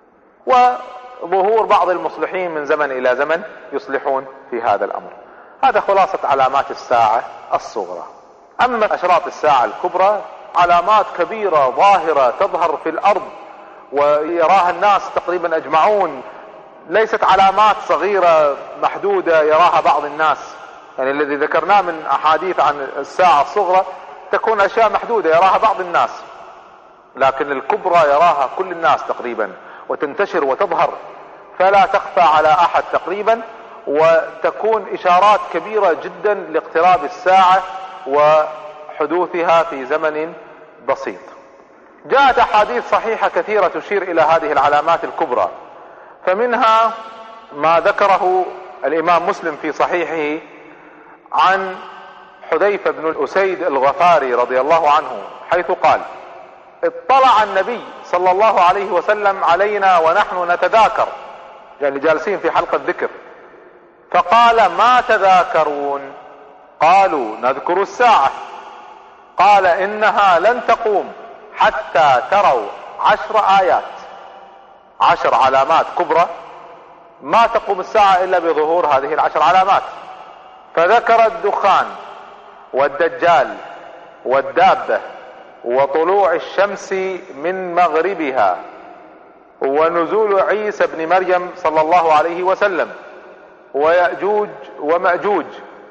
وظهور بعض المصلحين من زمن إلى زمن يصلحون في هذا الأمر. هذا خلاصة علامات الساعة الصغرى. أما أشراط الساعة الكبرى علامات كبيرة ظاهرة تظهر في الأرض ويراها الناس تقريبا أجمعون، ليست علامات صغيرة محدودة يراها بعض الناس. يعني الذي ذكرناه من أحاديث عن الساعة الصغرى تكون أشياء محدودة يراها بعض الناس، لكن الكبرى يراها كل الناس تقريبا، وتنتشر وتظهر فلا تخفى على أحد تقريبا، وتكون إشارات كبيرة جدا لاقتراب الساعة وحدوثها في زمن بسيط. جاءت أحاديث صحيحة كثيرة تشير إلى هذه العلامات الكبرى، فمنها ما ذكره الإمام مسلم في صحيحه عن حذيفة بن الأسيد الغفاري رضي الله عنه، حيث قال: اطلع النبي صلى الله عليه وسلم علينا ونحن نتذاكر، يعني جالسين في حلقة ذكر، فقال: ما تذاكرون؟ قالوا: نذكر الساعة. قال: إنها لن تقوم حتى تروا 10 آيات، 10 علامات كبرى، ما تقوم الساعة إلا بظهور هذه 10 علامات. فذكر الدخان والدجال والدابة وطلوع الشمس من مغربها ونزول عيسى بن مريم صلى الله عليه وسلم ويأجوج ومأجوج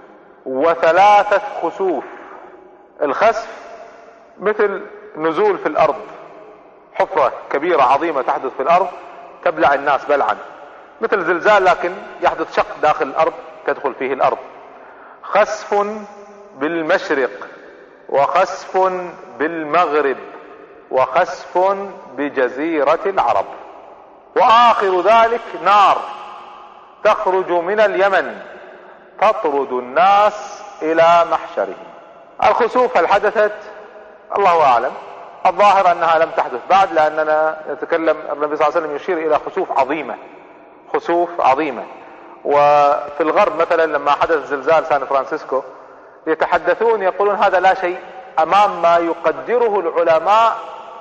و3 خسوف. الخسف مثل نزول في الأرض، حفرة كبيرة عظيمة تحدث في الأرض تبلع الناس بلعا، مثل زلزال لكن يحدث شق داخل الأرض تدخل فيه الأرض. خسف بالمشرق وخسف بالمغرب وخسف بجزيرة العرب، وآخر ذلك نار تخرج من اليمن تطرد الناس إلى محشرهم. الخسوف هل حدثت؟ الله أعلم، الظاهر أنها لم تحدث بعد، لأننا نتكلم النبي صلى الله عليه وسلم يشير إلى خسوف عظيمة، خسوف عظيمة. وفي الغرب مثلا لما حدث زلزال سان فرانسيسكو يتحدثون يقولون هذا لا شيء أمام ما يقدره العلماء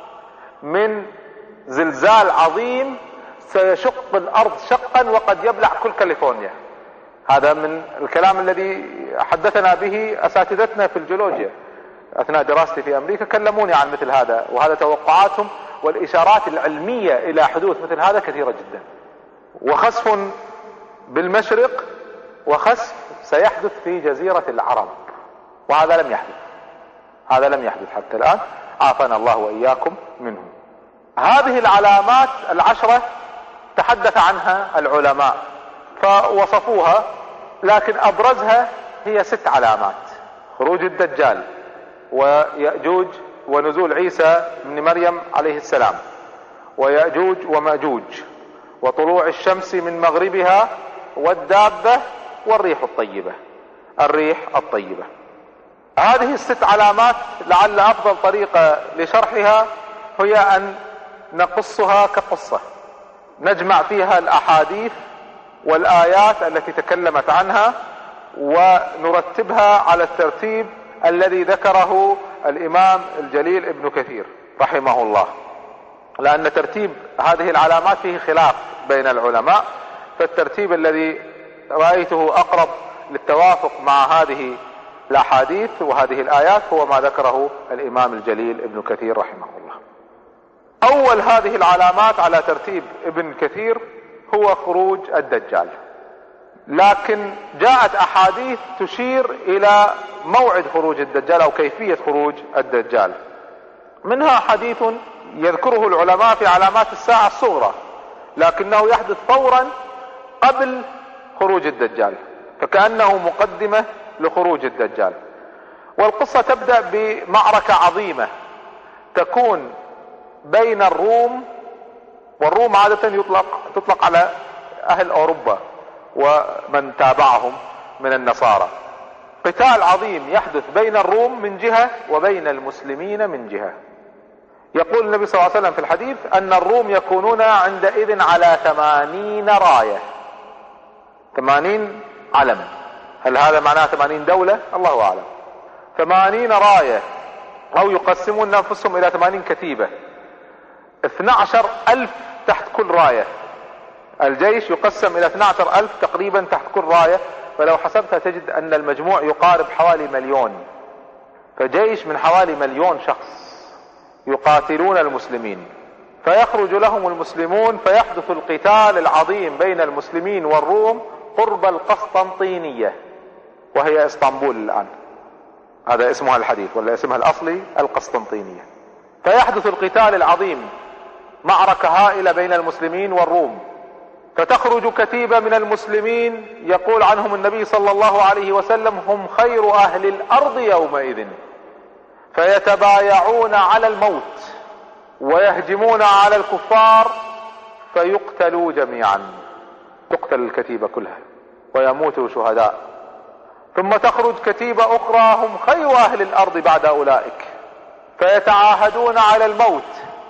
من زلزال عظيم سيشق الأرض شقا وقد يبلع كل كاليفورنيا. هذا من الكلام الذي حدثنا به أساتذتنا في الجيولوجيا أثناء دراستي في أمريكا، كلموني عن مثل هذا، وهذا توقعاتهم، والإشارات العلمية إلى حدوث مثل هذا كثيرة جدا. وخسف بالمشرق وخسف سيحدث في جزيرة العرب، وهذا لم يحدث، هذا لم يحدث حتى الآن، عافانا الله وإياكم منه. هذه العلامات 10 تحدث عنها العلماء فوصفوها، لكن أبرزها هي 6 علامات: خروج الدجال ويأجوج ونزول عيسى بن مريم عليه السلام ويأجوج ومأجوج وطلوع الشمس من مغربها والدابة والريح الطيبة، الريح الطيبة. هذه ال6 علامات لعل أفضل طريقة لشرحها هي أن نقصها كقصة، نجمع فيها الأحاديث والآيات التي تكلمت عنها ونرتبها على الترتيب الذي ذكره الإمام الجليل ابن كثير رحمه الله، لأن ترتيب هذه العلامات فيه خلاف بين العلماء، فالترتيب الذي رأيته أقرب للتوافق مع هذه الأحاديث وهذه الآيات هو ما ذكره الإمام الجليل ابن كثير رحمه الله. أول هذه العلامات على ترتيب ابن كثير هو خروج الدجال، لكن جاءت أحاديث تشير إلى موعد خروج الدجال أو كيفية خروج الدجال. منها حديث يذكره العلماء في علامات الساعة الصغرى، لكنه يحدث فورا قبل خروج الدجال، فكأنه مقدمة لخروج الدجال. والقصة تبدأ بمعركة عظيمة تكون بين الروم، والروم عادة تطلق على أهل أوروبا ومن تابعهم من النصارى. قتال عظيم يحدث بين الروم من جهة وبين المسلمين من جهة. يقول النبي صلى الله عليه وسلم في الحديث أن الروم يكونون عندئذ على 80 راية، 80 علم. هل هذا معناه 80 دولة؟ الله أعلم. 80 راية، أو يقسمون أنفسهم إلى 80 كتيبة، 12,000 تحت كل راية. الجيش يقسم إلى 12,000 تقريبا تحت كل راية، فلو حسبتها تجد أن المجموع يقارب حوالي 1,000,000. فجيش من حوالي 1,000,000 شخص يقاتلون المسلمين، فيخرج لهم المسلمون فيحدث القتال العظيم بين المسلمين والروم قرب القسطنطينية، وهي اسطنبول الآن، هذا اسمها الحديث ولا اسمها الأصلي القسطنطينية. فيحدث القتال العظيم، معركة هائلة بين المسلمين والروم، فتخرج كتيبة من المسلمين يقول عنهم النبي صلى الله عليه وسلم: هم خير أهل الأرض يومئذ، فيتبايعون على الموت ويهجمون على الكفار فيقتلوا جميعا. تقتل الكتيبة كلها ويموتوا شهداء، ثم تخرج كتيبة أخرى هم خير أهل الأرض بعد أولئك، فيتعاهدون على الموت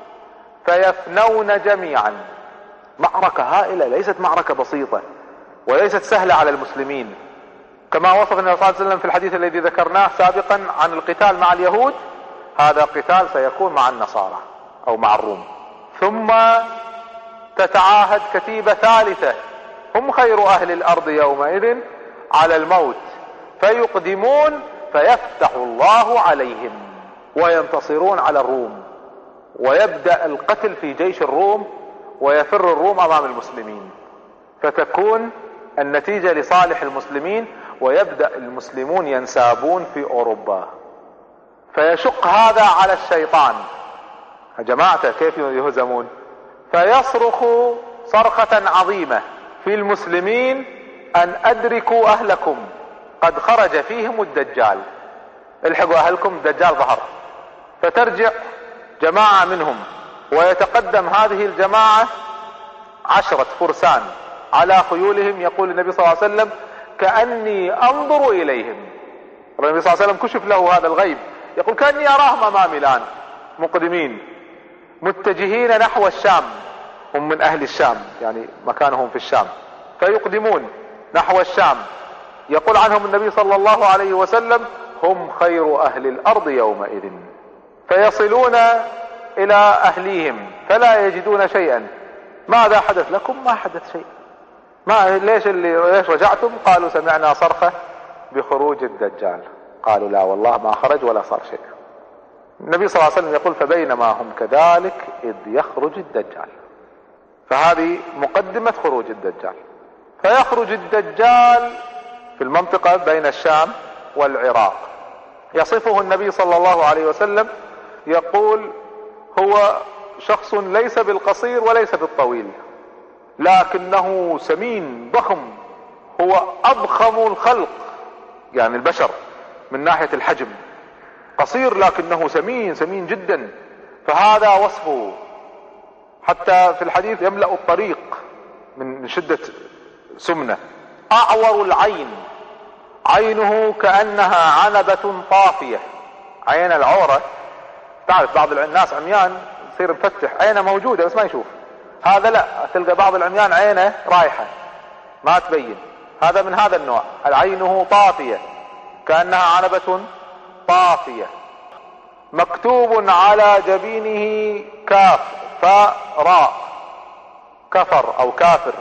فيفنون جميعا. معركة هائلة، ليست معركة بسيطة وليست سهلة على المسلمين، كما وصف النبي صلى الله عليه وسلم في الحديث الذي ذكرناه سابقا عن القتال مع اليهود، هذا قتال سيكون مع النصارى أو مع الروم. ثم تتعاهد كتيبة ثالثة هم خير أهل الأرض يومئذ على الموت، فيقدمون فيفتح الله عليهم وينتصرون على الروم، ويبدأ القتل في جيش الروم ويفر الروم أمام المسلمين، فتكون النتيجة لصالح المسلمين، ويبدأ المسلمون ينسابون في أوروبا، فيشق هذا على الشيطان. جماعته كيف يهزمون؟ فيصرخ صرخة عظيمة في المسلمين أن أدركوا أهلكم قد خرج فيهم الدجال، الحقوا أهلكم الدجال ظهر. فترجع جماعة منهم ويتقدم هذه الجماعة 10 فرسان على خيولهم، يقول النبي صلى الله عليه وسلم كأني أنظر إليهم. النبي صلى الله عليه وسلم كشف له هذا الغيب، يقول كأني أراهم أمامي الآن مقدمين متجهين نحو الشام، هم من أهل الشام يعني مكانهم في الشام، فيقدمون نحو الشام. يقول عنهم النبي صلى الله عليه وسلم هم خير أهل الأرض يومئذ، فيصلون إلى أهليهم فلا يجدون شيئا. ماذا حدث لكم؟ ما حدث شيء. ليش رجعتم؟ قالوا سمعنا صرخة بخروج الدجال. قالوا لا والله ما خرج ولا صار شيء. النبي صلى الله عليه وسلم يقول فبينما هم كذلك إذ يخرج الدجال. فهذه مقدمة خروج الدجال. فيخرج الدجال في المنطقة بين الشام والعراق. يصفه النبي صلى الله عليه وسلم يقول هو شخص ليس بالقصير وليس بالطويل، لكنه سمين ضخم، هو أضخم الخلق يعني البشر من ناحية الحجم، قصير لكنه سمين جدا. فهذا وصفه، حتى في الحديث يملأ الطريق من شدة سمنة. أعور العين، عينه كأنها عنبة طافية. عين العورة، تعرف بعض الناس عميان يصير مفتح عينه موجودة بس ما يشوف، هذا لا، تلقى بعض العميان عينه رايحة ما تبين، هذا من هذا النوع. عينه طافية كأنها عنبة طافية. مكتوب على جبينه كاف فاء راء، كفر أو كافر،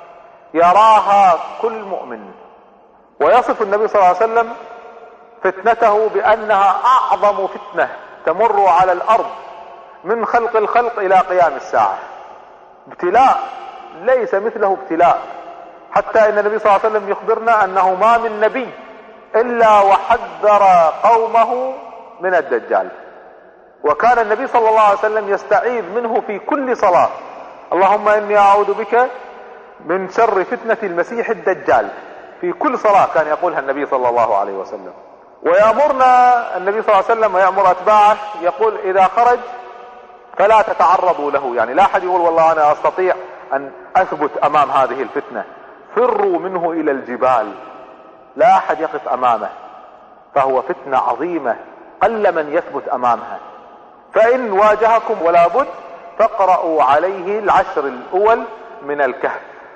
يراها كل مؤمن. ويصف النبي صلى الله عليه وسلم فتنته بأنها أعظم فتنة تمر على الأرض من خلق الخلق إلى قيام الساعة. ابتلاء ليس مثله ابتلاء، حتى إن النبي صلى الله عليه وسلم يخبرنا أنه ما من نبي إلا وحذر قومه من الدجال. وكان النبي صلى الله عليه وسلم يستعيذ منه في كل صلاة، اللهم إني أعوذ بك من شر فتنة المسيح الدجال. في كل صلاة كان يقولها النبي صلى الله عليه وسلم. ويأمرنا النبي صلى الله عليه وسلم ويأمر أتباعه يقول إذا خرج فلا تتعرضوا له، يعني لا أحد يقول والله أنا أستطيع أن أثبت أمام هذه الفتنة، فروا منه إلى الجبال، لا أحد يقف أمامه، فهو فتنة عظيمة قل من يثبت أمامها. فإن واجهكم ولا بد فاقرأوا عليه 10 الأول من الكهف،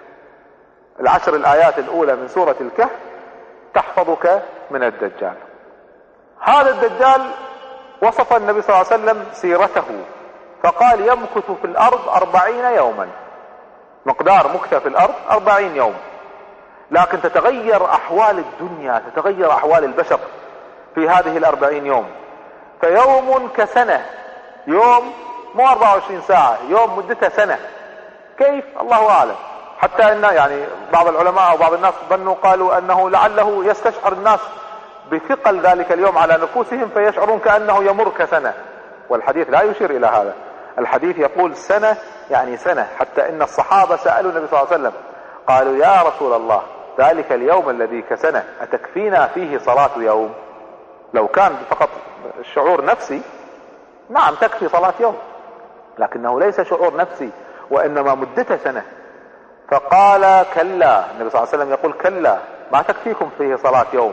10 الآيات الأولى من سورة الكهف تحفظك من الدجال. هذا الدجال وصف النبي صلى الله عليه وسلم سيرته فقال يمكث في الأرض 40 يوما، مقدار مكث في الأرض 40 يوم، لكن تتغير أحوال الدنيا، تتغير أحوال البشر في هذه 40 يوم. فيوم كسنة، يوم مو 24 ساعة، يوم مدته سنة. كيف؟ الله أعلم. حتى إن يعني بعض العلماء أو بعض الناس ظنوا قالوا أنه لعله يستشعر الناس بثقل ذلك اليوم على نفوسهم فيشعرون كأنه يمر كسنة، والحديث لا يشير إلى هذا. الحديث يقول سنة يعني سنة، حتى إن الصحابة سألوا النبي صلى الله عليه وسلم قالوا يا رسول الله ذلك اليوم الذي كسنة أتكفينا فيه صلاة يوم؟ لو كان فقط شعور نفسي نعم تكفي صلاة يوم، لكنه ليس شعور نفسي وإنما مدته سنة. فقال كلا، النبي صلى الله عليه وسلم يقول كلا، ما تكفيكم فيه صلاة يوم،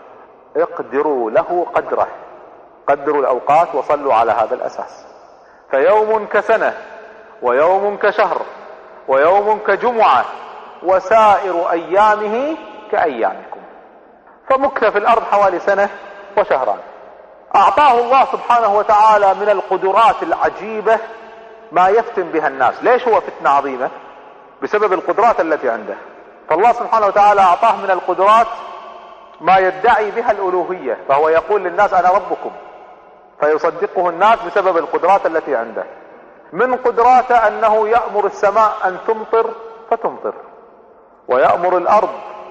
اقدروا له قدره، قدروا الأوقات وصلوا على هذا الأساس. فيوم كسنة، ويوم كشهر، ويوم كجمعة، وسائر أيامه كأيامكم. فمكث في الأرض حوالي سنة وشهران. أعطاه الله سبحانه وتعالى من القدرات العجيبة ما يفتن بها الناس. ليش هو فتنة عظيمة؟ بسبب القدرات التي عنده. فالله سبحانه وتعالى أعطاه من القدرات ما يدعي بها الألوهية، فهو يقول للناس أنا ربكم، فيصدقه الناس بسبب القدرات التي عنده. من قدراته أنه يأمر السماء أن تمطر فتمطر، ويأمر الأرض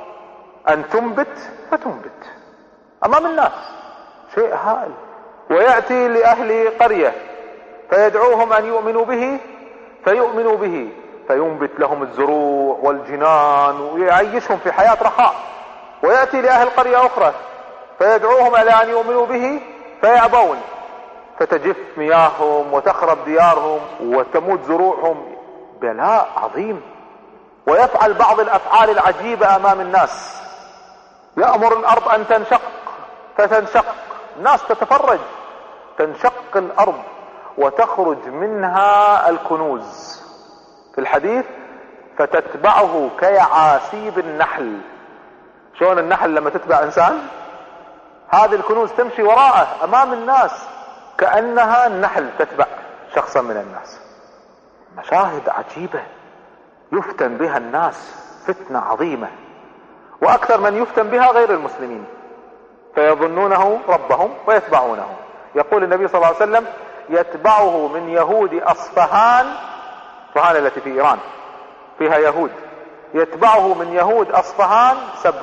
أن تنبت فتنبت أمام الناس، شيء هائل. ويأتي لأهل قرية فيدعوهم أن يؤمنوا به فيؤمنوا به، فينبت لهم الزروع والجنان ويعيشهم في حياة رخاء. ويأتي لأهل قرية أخرى فيدعوهم إلى أن يؤمنوا به فيأبون، فتجف مياههم وتخرب ديارهم وتموت زروعهم. بلاء عظيم. ويفعل بعض الأفعال العجيبة أمام الناس. يأمر الأرض أن تنشق فتنشق، الناس تتفرج، تنشق الأرض وتخرج منها الكنوز. في الحديث فتتبعه كيعاسيب النحل. شلون النحل لما تتبع إنسان؟ هذه الكنوز تمشي وراءه أمام الناس كأنها النحل تتبع شخصا من الناس. مشاهد عجيبة يفتن بها الناس فتنة عظيمة، وأكثر من يفتن بها غير المسلمين، فيظنونه ربهم ويتبعونه. يقول النبي صلى الله عليه وسلم يتبعه من يهود أصفهان، أصفهان التي في إيران فيها يهود، يتبعه من يهود أصفهان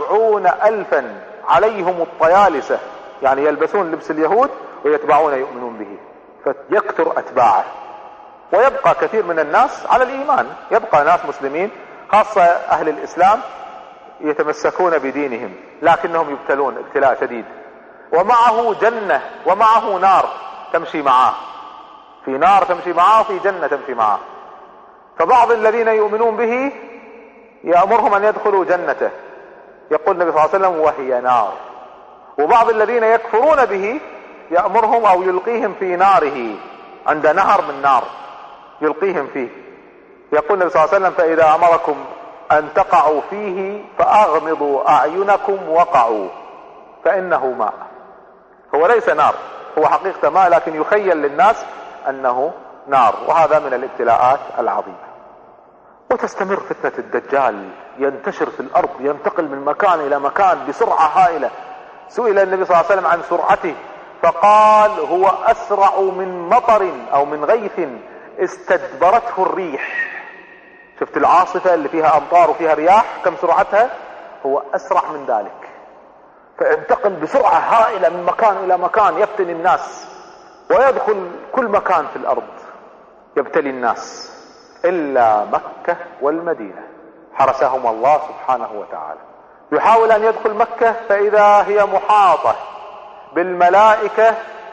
70,000 عليهم الطيالسة، يعني يلبسون لبس اليهود ويتبعون يؤمنون به، فيكثر أتباعه. ويبقى كثير من الناس على الإيمان، يبقى ناس مسلمين خاصة أهل الإسلام يتمسكون بدينهم، لكنهم يبتلون ابتلاء شديد. ومعه جنة ومعه نار تمشي معه، في نار تمشي معه وفي جنة تمشي معه. فبعض الذين يؤمنون به يأمرهم أن يدخلوا جنته، يقول النبي صلى الله عليه وسلم وهي نار. وبعض الذين يكفرون به يأمرهم أو يلقيهم في ناره، عند نهر من نار يلقيهم فيه. يقول النبي صلى الله عليه وسلم فإذا أمركم أن تقعوا فيه فأغمضوا أعينكم وقعوا، فإنه ماء. هو ليس نار، هو حقيقة ماء، لكن يخيل للناس أنه نار. وهذا من الابتلاءات العظيمة. وتستمر فتنة الدجال، ينتشر في الأرض، ينتقل من مكان إلى مكان بسرعة هائلة. سئل النبي صلى الله عليه وسلم عن سرعته فقال هو أسرع من مطر أو من غيث استدبرته الريح. شفت العاصفة اللي فيها أمطار وفيها رياح كم سرعتها؟ هو أسرع من ذلك، فينتقل بسرعة هائلة من مكان إلى مكان، يفتن الناس ويدخل كل مكان في الأرض يبتلي الناس، إلا مكة والمدينة حرسهم الله سبحانه وتعالى. يحاول أن يدخل مكة فإذا هي محاطة بالملائكة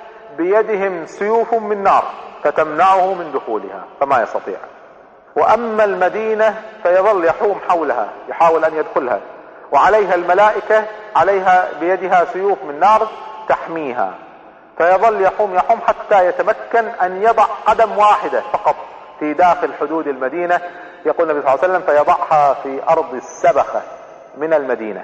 بيدهم سيوف من نار فتمنعه من دخولها فما يستطيع. وأما المدينة فيظل يحوم حولها يحاول أن يدخلها، وعليها الملائكة عليها بيدها سيوف من نار تحميها، فيظل يحوم حتى يتمكن أن يضع قدم واحدة فقط في داخل حدود المدينة. يقول النبي صلى الله عليه وسلم فيضعها في أرض السبخة من المدينة،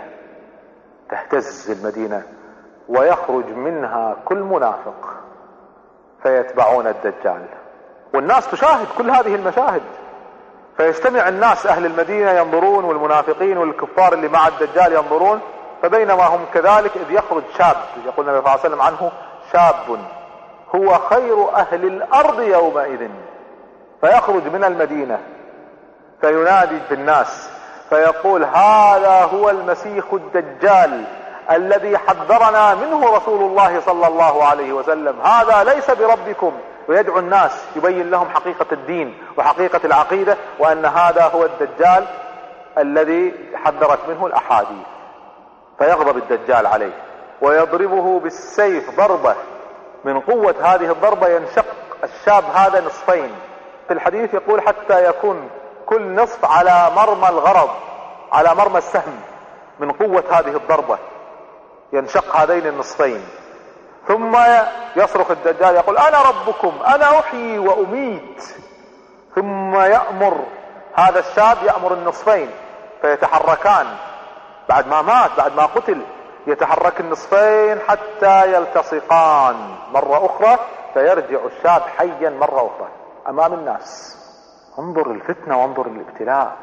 تهتز المدينة ويخرج منها كل منافق فيتبعون الدجال. والناس تشاهد كل هذه المشاهد، فيجتمع الناس أهل المدينة ينظرون، والمنافقين والكفار اللي مع الدجال ينظرون. فبينما هم كذلك إذ يخرج شاب، يقول النبي صلى الله عليه وسلم عنه شاب هو خير أهل الأرض يومئذ، فيخرج من المدينة فينادي في الناس فيقول هذا هو المسيح الدجال الذي حذرنا منه رسول الله صلى الله عليه وسلم، هذا ليس بربكم. ويدعو الناس يبين لهم حقيقة الدين وحقيقة العقيدة، وأن هذا هو الدجال الذي حذرت منه الأحاديث. فيغضب الدجال عليه ويضربه بالسيف ضربة، من قوة هذه الضربة ينشق الشاب هذا نصفين. في الحديث يقول حتى يكون كل نصف على مرمى الغرض، على مرمى السهم من قوة هذه الضربة، ينشق هذين النصفين. ثم يصرخ الدجال يقول انا ربكم، انا احيي واميت. ثم يأمر هذا الشاب، يأمر النصفين فيتحركان بعد ما مات، بعد ما قتل، يتحرك النصفين حتى يلتصقان مرة اخرى، فيرجع الشاب حيا مرة اخرى امام الناس. انظر الفتنة وانظر الابتلاء.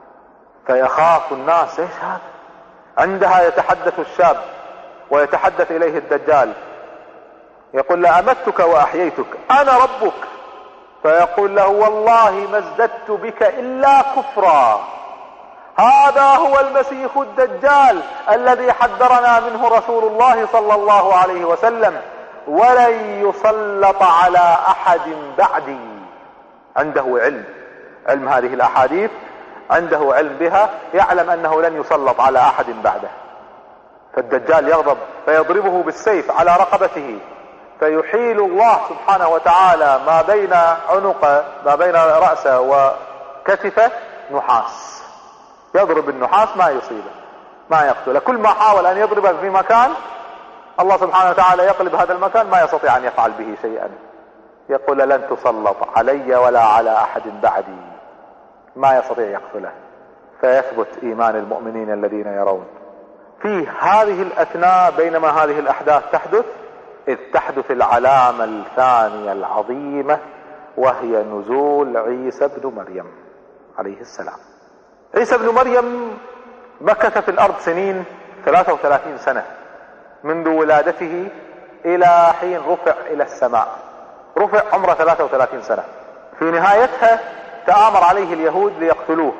فيخاف الناس، ايش هذا؟ عندها يتحدث الشاب ويتحدث اليه الدجال، يقول له امتك واحييتك، انا ربك. فيقول له والله ما ازددت بك الا كفرا، هذا هو المسيح الدجال الذي حذرنا منه رسول الله صلى الله عليه وسلم، ولن يسلط على احد بعدي. عنده علم هذه الاحاديث، عنده علم بها، يعلم انه لن يسلط على احد بعده. فالدجال يغضب فيضربه بالسيف على رقبته، فيحيل الله سبحانه وتعالى ما بين عنقه، ما بين رأسه وكتفه نحاس، يضرب النحاس ما يصيبه، ما يقتله. كل ما حاول ان يضربه في مكان، الله سبحانه وتعالى يقلب هذا المكان، ما يستطيع ان يفعل به شيئا. يقول لن تسلط علي ولا على احد بعدي، ما يستطيع يقتله. فيثبت ايمان المؤمنين الذين يرون. في هذه الاثناء بينما هذه الاحداث تحدث، اذ تحدث العلامة الثانية العظيمة، وهي نزول عيسى بن مريم عليه السلام. عيسى بن مريم مكث في الارض سنين، 33 سنة منذ ولادته الى حين رفع الى السماء. رفع عمره 33 سنة. في نهايتها تآمر عليه اليهود ليقتلوه،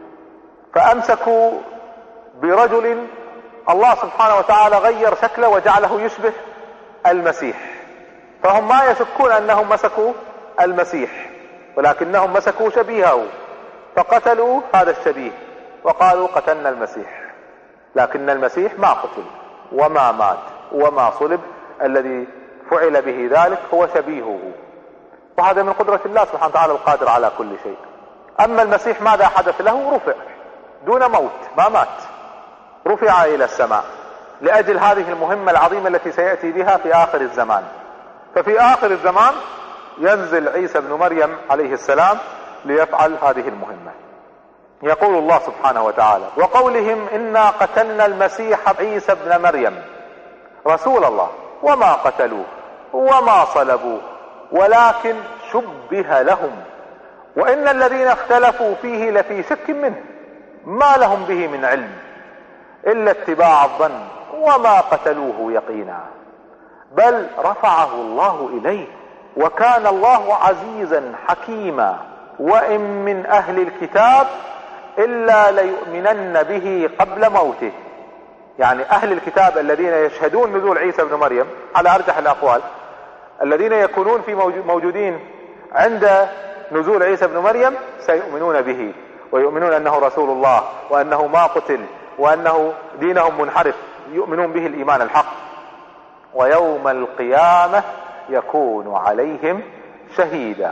فامسكوا برجل الله سبحانه وتعالى غير شكله وجعله يشبه المسيح، فهم ما يشكون انهم مسكوا المسيح، ولكنهم مسكوا شبيهه، فقتلوا هذا الشبيه وقالوا قتلنا المسيح. لكن المسيح ما قتل وما مات وما صلب، الذي فعل به ذلك هو شبيهه، وهذا من قدرة الله سبحانه وتعالى القادر على كل شيء. اما المسيح ماذا حدث له؟ رفع دون موت، ما مات، رفع الى السماء لأجل هذه المهمة العظيمة التي سيأتي بها في آخر الزمان. ففي آخر الزمان ينزل عيسى بن مريم عليه السلام ليفعل هذه المهمة. يقول الله سبحانه وتعالى وقولهم إنا قتلنا المسيح عيسى بن مريم رسول الله وما قتلوه وما صلبوه ولكن شبه لهم وإن الذين اختلفوا فيه لفي شك منه ما لهم به من علم إلا اتباع الظن وما قتلوه يقينا بل رفعه الله إليه وكان الله عزيزا حكيما وإن من أهل الكتاب إلا ليؤمنن به قبل موته. يعني أهل الكتاب الذين يشهدون نزول عيسى بن مريم على أرجح الأقوال، الذين يكونون في موجودين عند نزول عيسى بن مريم سيؤمنون به ويؤمنون أنه رسول الله وأنه ما قتل وأنه دينهم منحرف، يؤمنون به الإيمان الحق. ويوم القيامة يكون عليهم شهيدا.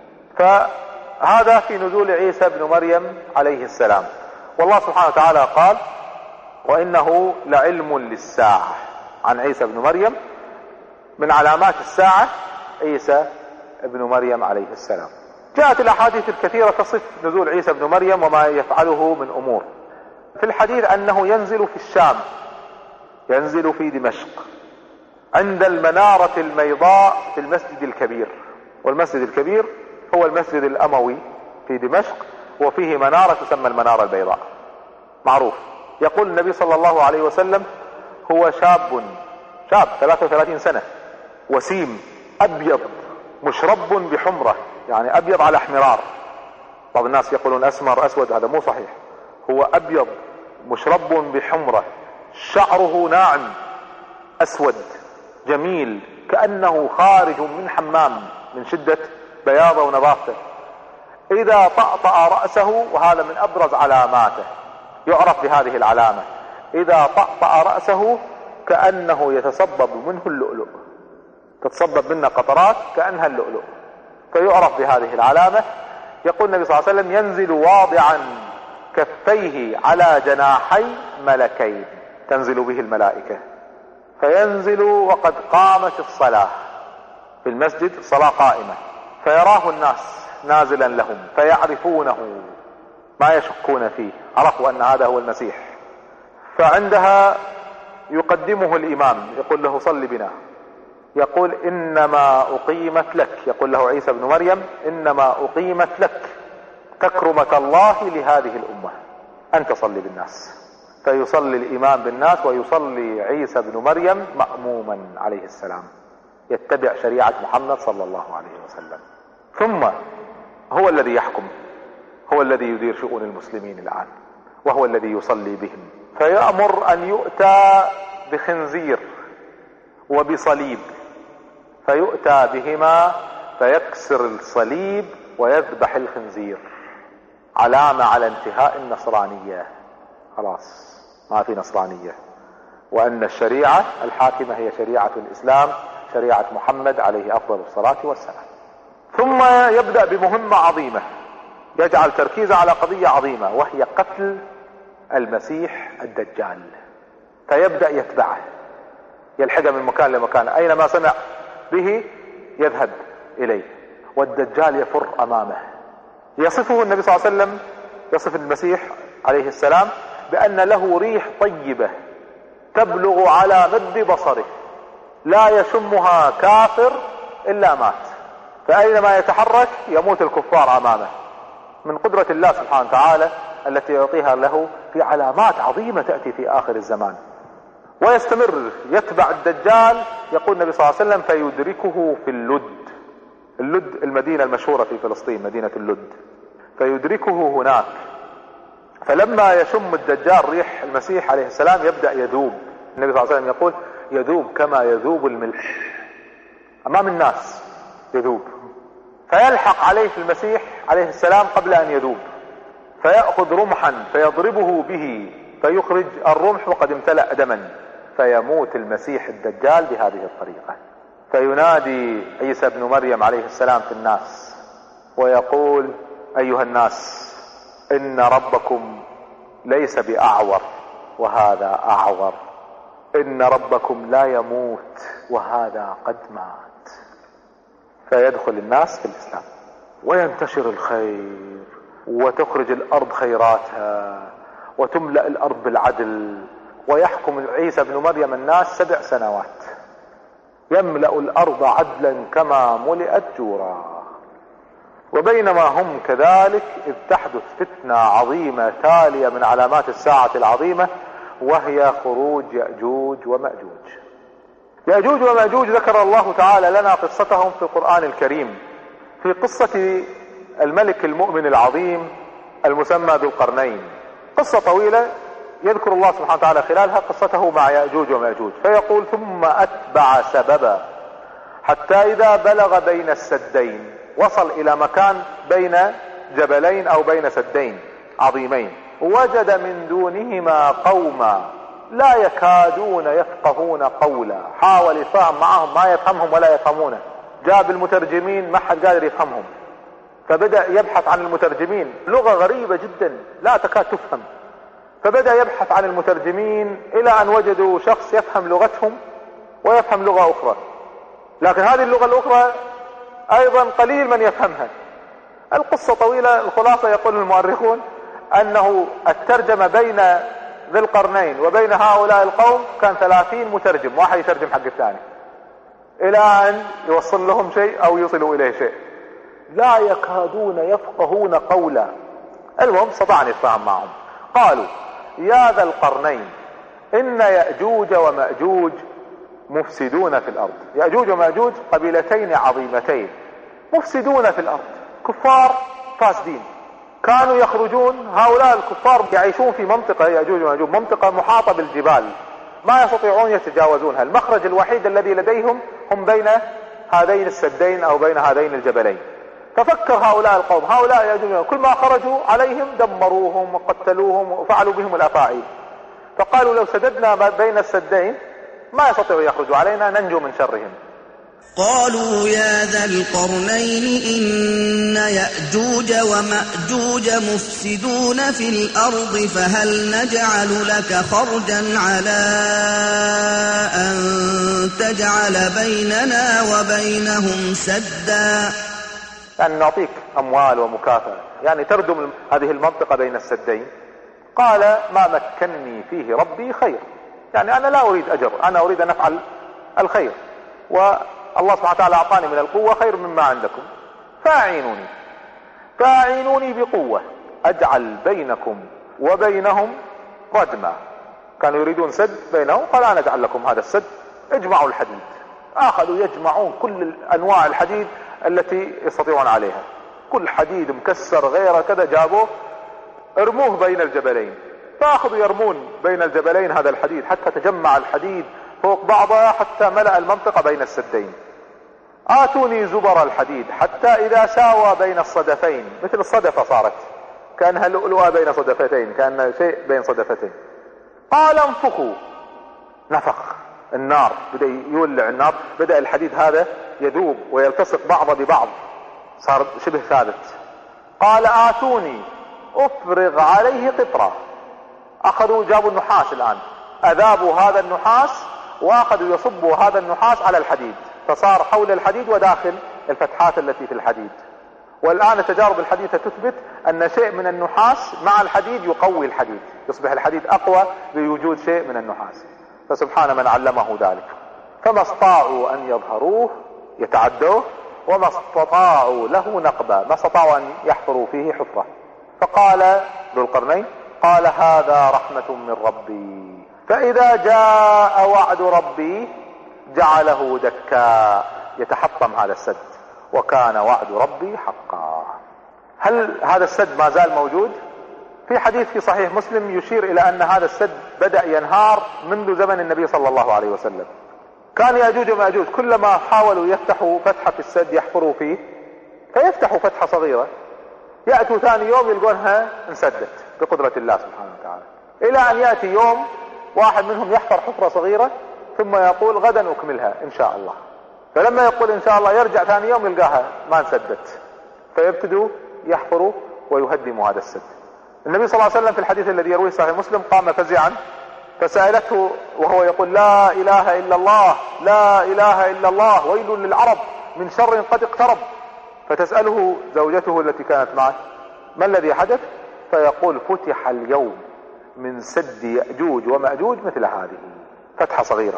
فهذا في نزول عيسى بن مريم عليه السلام. والله سبحانه وتعالى قال وإنه لعلم للساعة عن عيسى بن مريم، من علامات الساعة عيسى بن مريم عليه السلام. جاءت الأحاديث الكثيرة تصف نزول عيسى بن مريم وما يفعله من أمور. في الحديث أنه ينزل في الشام، ينزل في دمشق عند المنارة البيضاء في المسجد الكبير، والمسجد الكبير هو المسجد الأموي في دمشق، وفيه منارة تسمى المنارة البيضاء معروف. يقول النبي صلى الله عليه وسلم هو شاب 33 سنة وسيم أبيض مشرب بحمرة، يعني أبيض على احمرار. بعض الناس يقولون أسمر أسود، هذا مو صحيح، هو أبيض مشرب بحمرة، شعره ناعم أسود جميل كأنه خارج من حمام من شدة بياضه ونظافته. إذا طأطأ رأسه، وهذا من أبرز علاماته، يعرف بهذه العلامة، إذا طأطأ رأسه كأنه يتصبب منه اللؤلؤ، تتصبب منه قطرات كأنها اللؤلؤ، فيعرف بهذه العلامة. يقول النبي صلى الله عليه وسلم ينزل واضعا كفيه على جناحي ملكين، تنزل به الملائكة، فينزل وقد قامت الصلاة في المسجد، الصلاة قائمة، فيراه الناس نازلا لهم فيعرفونه ما يشكون فيه، عرفوا ان هذا هو المسيح. فعندها يقدمه الامام يقول له صل بنا، يقول انما اقيمت لك، يقول له عيسى بن مريم انما اقيمت لك تكرمة الله لهذه الامة، انت صل بالناس. فيصلي الامام بالناس ويصلي عيسى بن مريم مأموما عليه السلام، يتبع شريعة محمد صلى الله عليه وسلم. ثم هو الذي يحكم، هو الذي يدير شؤون المسلمين الآن، وهو الذي يصلي بهم، فيأمر أن يؤتى بخنزير وبصليب، فيؤتى بهما فيكسر الصليب ويذبح الخنزير، علامة على انتهاء النصرانية، خلاص ما في نصرانية، وأن الشريعة الحاكمة هي شريعة الإسلام، شريعة محمد عليه أفضل الصلاة والسلام. ثم يبدأ بمهمة عظيمة، يجعل تركيزه على قضية عظيمة، وهي قتل المسيح الدجال. فيبدأ يتبعه، يلحقه من مكان لمكان، أينما سمع به يذهب إليه، والدجال يفر أمامه. يصفه النبي صلى الله عليه وسلم، يصف المسيح عليه السلام بأن له ريح طيبة تبلغ على مد بصره، لا يشمها كافر إلا مات، فأينما يتحرك يموت الكفار أمامه، من قدرة الله سبحانه وتعالى التي يعطيها له في علامات عظيمة تأتي في آخر الزمان. ويستمر يتبع الدجال، يقول النبي صلى الله عليه وسلم فيدركه في اللد، اللد المدينة المشهورة في فلسطين، مدينة اللد، فيدركه هناك. فلما يشم الدجال ريح المسيح عليه السلام يبدأ يذوب، النبي صلى الله عليه وسلم يقول يذوب كما يذوب الملح أمام الناس، يذوب. فيلحق عليه المسيح عليه السلام قبل أن يذوب، فيأخذ رمحا فيضربه به فيخرج الرمح وقد امتلأ دما، فيموت المسيح الدجال بهذه الطريقة. فينادي عيسى بن مريم عليه السلام في الناس ويقول أيها الناس إن ربكم ليس بأعور وهذا أعور، إن ربكم لا يموت وهذا قد مات. فيدخل الناس في الإسلام وينتشر الخير، وتخرج الأرض خيراتها، وتملأ الأرض بالعدل، ويحكم عيسى بن مريم الناس 7 سنوات، يملأ الأرض عدلا كما ملئت جورا. وبينما هم كذلك إذ تحدث فتنة عظيمة تالية من علامات الساعة العظيمة، وهي خروج يأجوج ومأجوج. يأجوج ومأجوج ذكر الله تعالى لنا قصتهم في القرآن الكريم، في قصة الملك المؤمن العظيم المسمى ذو القرنين، قصة طويلة يذكر الله سبحانه وتعالى خلالها قصته مع يأجوج ومأجوج. فيقول ثم أتبع سببا حتى إذا بلغ بين السدين، وصل إلى مكان بين جبلين أو بين سدين عظيمين، وجد من دونهما قوما لا يكادون يفقهون قولا، حاول يفهم معهم ما يفهمهم ولا يفهمونه، جاب المترجمين ما حد قادر يفهمهم، فبدأ يبحث عن المترجمين، لغة غريبة جدا لا تكاد تفهم، فبدأ يبحث عن المترجمين إلى أن وجدوا شخص يفهم لغتهم ويفهم لغة أخرى، لكن هذه اللغة الأخرى أيضا قليل من يفهمها. القصة طويلة، الخلاصة يقول المؤرخون أنه الترجمة بين ذي القرنين وبين هؤلاء القوم كان 30 مترجم، واحد يترجم حق الثاني، إلى أن يوصل لهم شيء أو يصلوا إليه شيء، لا يكادون يفقهون قولا. المهم استطاع أن يتفاهم معهم. قالوا يا ذا القرنين إن يأجوج ومأجوج مفسدون في الأرض. يأجوج ومأجوج قبيلتين عظيمتين مفسدون في الأرض، كفار فاسدين، كانوا يخرجون، هؤلاء الكفار يعيشون في منطقة يأجوج ومأجوج منطقة محاطة بالجبال ما يستطيعون يتجاوزونها، المخرج الوحيد الذي لديهم هم بين هذين السدين أو بين هذين الجبلين. ففكر هؤلاء القوم، هؤلاء يأجوج كل ما خرجوا عليهم دمروهم وقتلوهم وفعلوا بهم الأفاعيل، فقالوا لو سددنا بين السدين ما يستطيعوا يخرجوا علينا، ننجو من شرهم. قالوا يا ذا القرنين إن يأجوج ومأجوج مفسدون في الأرض فهل نجعل لك خرجا على أن تجعل بيننا وبينهم سدا؟ يعني نعطيك أموال ومكافأة، يعني تردم هذه المنطقة بين السدين. قال ما مكنني فيه ربي خير، يعني أنا لا أريد أجر، أنا أريد أن أفعل الخير، والله سبحانه وتعالى أعطاني من القوة خير مما عندكم، فاعينوني بقوة أجعل بينكم وبينهم ردما. كانوا يريدون سد بينهم، قال أنا أجعل لكم هذا السد، اجمعوا الحديد. أخذوا يجمعون كل أنواع الحديد التي يستطيعون عليها، كل حديد مكسر غيره كذا جابوه ارموه بين الجبلين، فأخذوا يرمون بين الجبلين هذا الحديد حتى تجمع الحديد فوق بعضها حتى ملأ المنطقة بين السدين. آتوني زبر الحديد حتى إذا ساوى بين الصدفين، مثل الصدفة صارت كأنها لؤلؤة بين صدفتين، كأنها شيء بين صدفتين. قال انفخوا، نفخ النار، بدأ يولع النار، بدأ الحديد هذا يذوب ويلتصق بعضه ببعض، صار شبه ثابت. قال آتوني أفرغ عليه قطرة، أخذوا جابوا النحاس الآن، أذابوا هذا النحاس وأخذوا يصبوا هذا النحاس على الحديد، فصار حول الحديد وداخل الفتحات التي في الحديد. والآن التجارب الحديثة تثبت أن شيء من النحاس مع الحديد يقوي الحديد، يصبح الحديد أقوى بوجود شيء من النحاس. فسبحان من علمه ذلك. فما استطاعوا أن يظهروه يتعدوه، وما استطاعوا له نقبا، ما استطاعوا أن يحفروا فيه حفرة. فقال ذو القرنين قال هذا رحمة من ربي، فإذا جاء وعد ربي جعله دكا، يتحطم هذا السد، وكان وعد ربي حقا. هل هذا السد ما زال موجود؟ في حديث في صحيح مسلم يشير إلى أن هذا السد بدأ ينهار منذ زمن النبي صلى الله عليه وسلم. كان يأجوج ومأجوج كلما حاولوا يفتحوا فتحة في السد يحفروا فيه، فيفتحوا فتحة صغيرة، يأتوا ثاني يوم يلقونها انسدت بقدرة الله سبحانه وتعالى، إلى أن يأتي يوم واحد منهم يحفر حفرة صغيرة ثم يقول غدا أكملها إن شاء الله، فلما يقول إن شاء الله يرجع ثاني يوم يلقاها ما انسدت، فيبتدوا يحفروا ويهدموا هذا السد. النبي صلى الله عليه وسلم في الحديث الذي يرويه صحيح مسلم قام فزعا فسألته وهو يقول لا إله إلا الله لا إله إلا الله ويل للعرب من شر قد اقترب، فتسأله زوجته التي كانت معه ما الذي حدث؟ فيقول فتح اليوم من سد يأجوج ومأجوج مثل هذه، فتحة صغيرة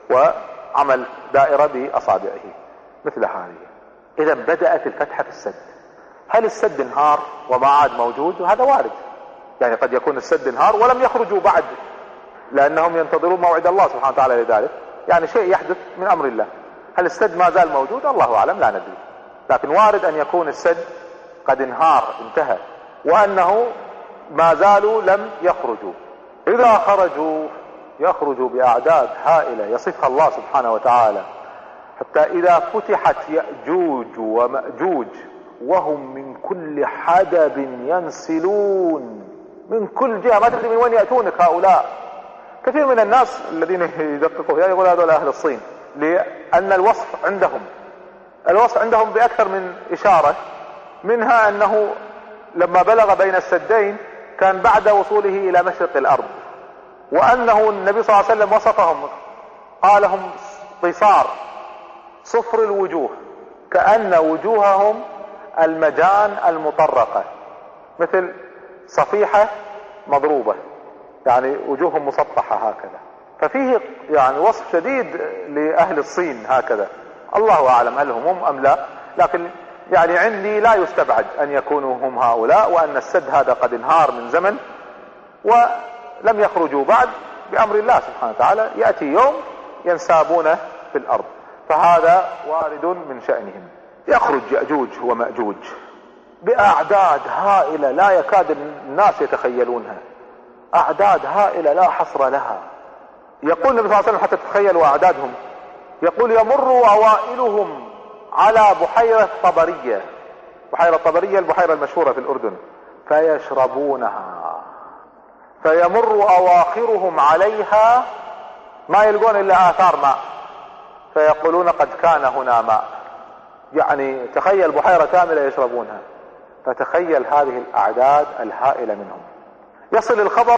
وعمل دائرة بأصابعه مثل هذه. إذا بدأت الفتحة في السد. هل السد انهار وما عاد موجود؟ وهذا وارد، يعني قد يكون السد انهار ولم يخرجوا بعد لأنهم ينتظرون موعد الله سبحانه وتعالى لذلك، يعني شيء يحدث من أمر الله. هل السد ما زال موجود؟ الله أعلم، لا ندري، لكن وارد أن يكون السد قد انهار انتهى وأنه ما زالوا لم يخرجوا. إذا خرجوا يخرجوا بأعداد هائلة يصفها الله سبحانه وتعالى، حتى إذا فتحت يأجوج ومأجوج وهم من كل حدب ينسلون، من كل جهة ما تدري من وين يأتونك هؤلاء. كثير من الناس الذين يدققوا يقول هذول أهل الصين، لأن الوصف عندهم بأكثر من إشارة، منها أنه لما بلغ بين السدين كان بعد وصوله إلى مشرق الأرض، وأنه النبي صلى الله عليه وسلم وصفهم قال هم قصار صفر الوجوه كأن وجوههم المجان المطرقة، مثل صفيحة مضروبة، يعني وجوههم مسطحة هكذا. ففيه يعني وصف شديد لأهل الصين هكذا، الله أعلم هل هم أم لا، لكن يعني عندي لا يستبعد أن يكونوا هم هؤلاء، وأن السد هذا قد انهار من زمن ولم يخرجوا بعد بأمر الله سبحانه وتعالى، يأتي يوم ينسابون في الأرض، فهذا وارد من شأنهم. يخرج يأجوج ومأجوج بأعداد هائلة لا يكاد الناس يتخيلونها، أعداد هائلة لا حصر لها. يقول النبي صلى الله عليه وسلم حتى تتخيلوا أعدادهم، يقول يمر أوائلهم على بحيرة طبرية، بحيرة طبرية البحيرة المشهورة في الأردن، فيشربونها، فيمر أواخرهم عليها ما يلقون إلا آثار ماء، فيقولون قد كان هنا ماء، يعني تخيل بحيرة كاملة يشربونها. فتخيل هذه الأعداد الهائلة منهم. يصل الخبر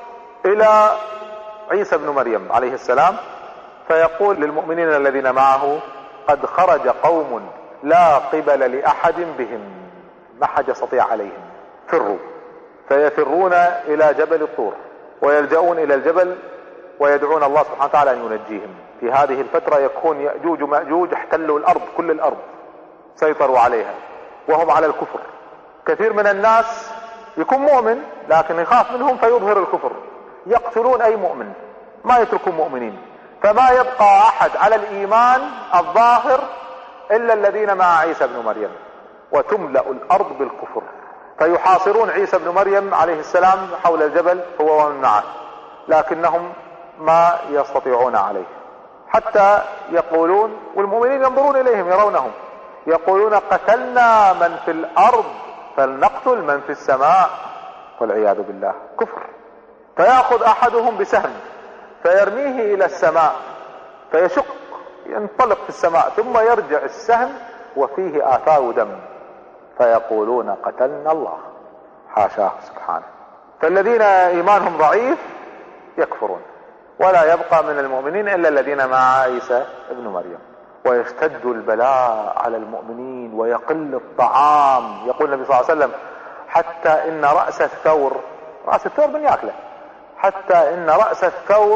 إلى عيسى بن مريم عليه السلام، فيقول للمؤمنين الذين معه قد خرج قوم لا قبل لأحد بهم، ما حد يستطيع عليهم، فروا. فيفرون إلى جبل الطور ويلجؤون إلى الجبل ويدعون الله سبحانه وتعالى أن ينجيهم. في هذه الفترة يكون يأجوج ومأجوج احتلوا الأرض، كل الأرض سيطروا عليها وهم على الكفر. كثير من الناس يكون مؤمن لكن يخاف منهم فيظهر الكفر، يقتلون أي مؤمن، ما يتركون مؤمنين، فما يبقى أحد على الإيمان الظاهر إلا الذين مع عيسى بن مريم، وتملأ الأرض بالكفر. فيحاصرون عيسى بن مريم عليه السلام حول الجبل هو ومن معه، لكنهم ما يستطيعون عليه، حتى يقولون، والمؤمنين ينظرون إليهم يرونهم، يقولون قتلنا من في الأرض فلنقتل من في السماء، والعياذ بالله، كفر. فيأخذ أحدهم بسهم فيرميه إلى السماء فيشق، ينطلق في السماء، ثم يرجع السهم وفيه آثار دم، فيقولون قتلنا الله، حاشاه سبحانه. فالذين إيمانهم ضعيف يكفرون، ولا يبقى من المؤمنين إلا الذين مع عيسى ابن مريم. ويشتد البلاء على المؤمنين ويقل الطعام. يقول النبي صلى الله عليه وسلم حتى إن رأس الثور من يأكله، حتى إن رأس الثور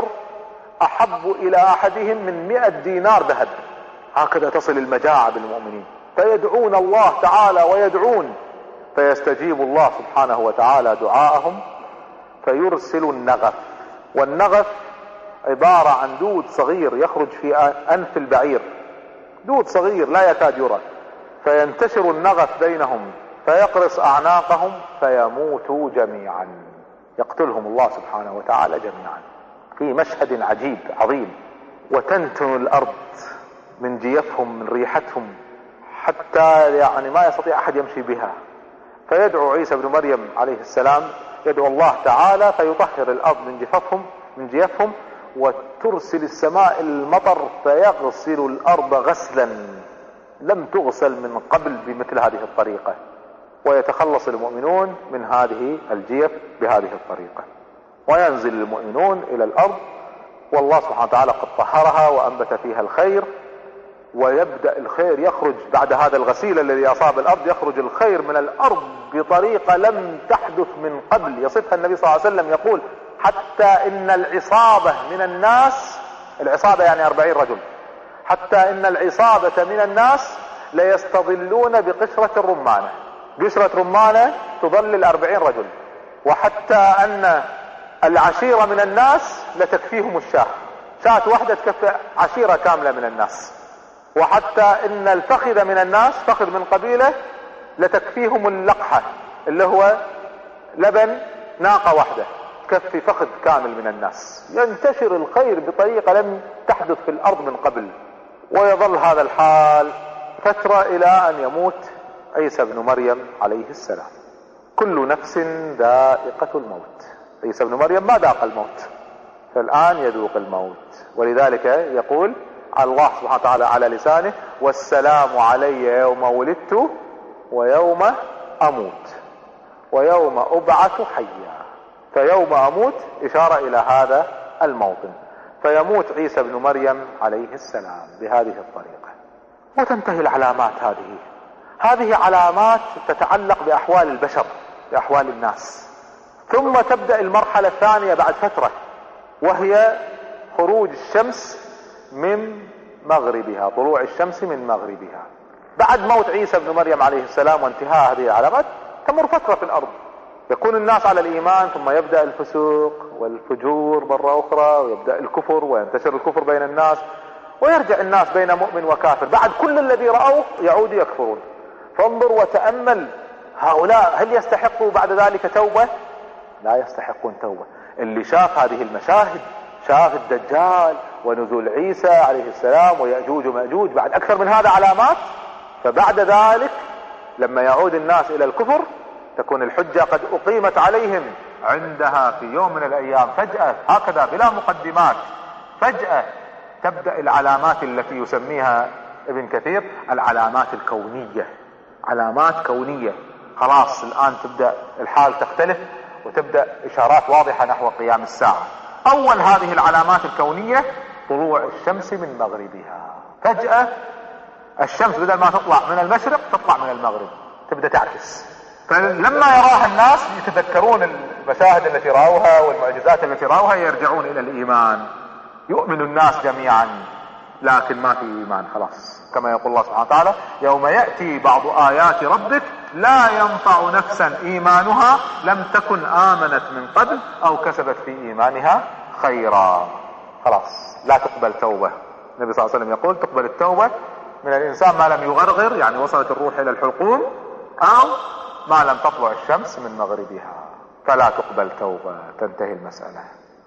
أحب إلى أحدهم من 100 دينار ذهب. هكذا تصل المجاعة بالمؤمنين. فيدعون الله تعالى ويدعون، فيستجيب الله سبحانه وتعالى دعاءهم، فيرسل النغف. والنغف عبارة عن دود صغير يخرج في أنف البعير، دود صغير لا يكاد يرى، فينتشر النغف بينهم فيقرص أعناقهم فيموتوا جميعا، يقتلهم الله سبحانه وتعالى جميعا في مشهد عجيب عظيم. وتنتن الأرض من جيفهم، من ريحتهم، حتى يعني ما يستطيع أحد يمشي بها. فيدعو عيسى بن مريم عليه السلام، يدعو الله تعالى فيطهر الأرض من جيفهم، وترسل السماء المطر فيغسل الأرض غسلا لم تغسل من قبل بمثل هذه الطريقة، ويتخلص المؤمنون من هذه الجيف بهذه الطريقة، وينزل المؤمنون إلى الأرض، والله سبحانه وتعالى قد طهرها وأنبت فيها الخير، ويبدأ الخير يخرج بعد هذا الغسيل الذي أصاب الأرض، يخرج الخير من الأرض بطريقة لم تحدث من قبل. يصفها النبي صلى الله عليه وسلم يقول حتى إن العصابة من الناس، العصابة يعني 40 رجل، حتى إن العصابة من الناس ليستظلون بقشرة الرمانة، قشرة رمانة تظلل 40 رجل، وحتى أن العشيرة من الناس لتكفيهم الشاة، شاة واحدة تكفي عشيرة كاملة من الناس، وحتى إن الفخذ من الناس، فخذ من قبيلة، لتكفيهم اللقحة اللي هو لبن ناقة واحدة تكفي فخذ كامل من الناس. ينتشر الخير بطريقة لم تحدث في الأرض من قبل، ويظل هذا الحال فترة إلى أن يموت عيسى بن مريم عليه السلام. كل نفس ذائقة الموت. عيسى بن مريم ما ذاق الموت، فالآن يذوق الموت، ولذلك يقول الله سبحانه وتعالى على لسانه: والسلام علي يوم ولدت ويوم أموت ويوم أبعث حيا. فيوم أموت إشارة إلى هذا الموطن، فيموت عيسى بن مريم عليه السلام بهذه الطريقة. وتنتهي العلامات هذه علامات تتعلق بأحوال البشر، بأحوال الناس. ثم تبدأ المرحلة الثانية بعد فترة، وهي خروج الشمس من مغربها، طلوع الشمس من مغربها. بعد موت عيسى بن مريم عليه السلام وانتهاء هذه العلامات تمر فترة في الأرض، يكون الناس على الإيمان، ثم يبدأ الفسوق والفجور مرة أخرى، ويبدأ الكفر وينتشر الكفر بين الناس، ويرجع الناس بين مؤمن وكافر. بعد كل الذي رأوه يعود يكفرون. فانظر وتأمل، هؤلاء هل يستحقوا بعد ذلك توبة؟ لا يستحقون توبة. اللي شاف هذه المشاهد، شاف الدجال ونزول عيسى عليه السلام ويأجوج ومأجوج بعد أكثر من هذا علامات، فبعد ذلك لما يعود الناس إلى الكفر تكون الحجة قد أقيمت عليهم عندها في يوم من الأيام، فجأة هكذا بلا مقدمات، فجأة تبدأ العلامات التي يسميها ابن كثير العلامات الكونية، علامات كونية. خلاص الآن تبدأ الحال تختلف وتبدأ إشارات واضحة نحو قيام الساعة. أول هذه العلامات الكونية طلوع الشمس من مغربها. فجأة الشمس بدل ما تطلع من المشرق تطلع من المغرب، تبدأ تعكس. فلما يراها الناس يتذكرون المشاهد التي رأوها والمعجزات التي رأوها، يرجعون إلى الإيمان، يؤمن الناس جميعا، لكن ما في إيمان خلاص. كما يقول الله سبحانه وتعالى: يوم يأتي بعض آيات ربك لا ينفع نفسا إيمانها لم تكن آمنت من قبل أو كسبت في إيمانها خيرا. خلاص لا تقبل توبة. النبي صلى الله عليه وسلم يقول: تقبل التوبة من الإنسان ما لم يغرغر، يعني وصلت الروح إلى الحلقوم، أو ما لم تطلع الشمس من مغربها، فلا تقبل توبة، تنتهي المسألة.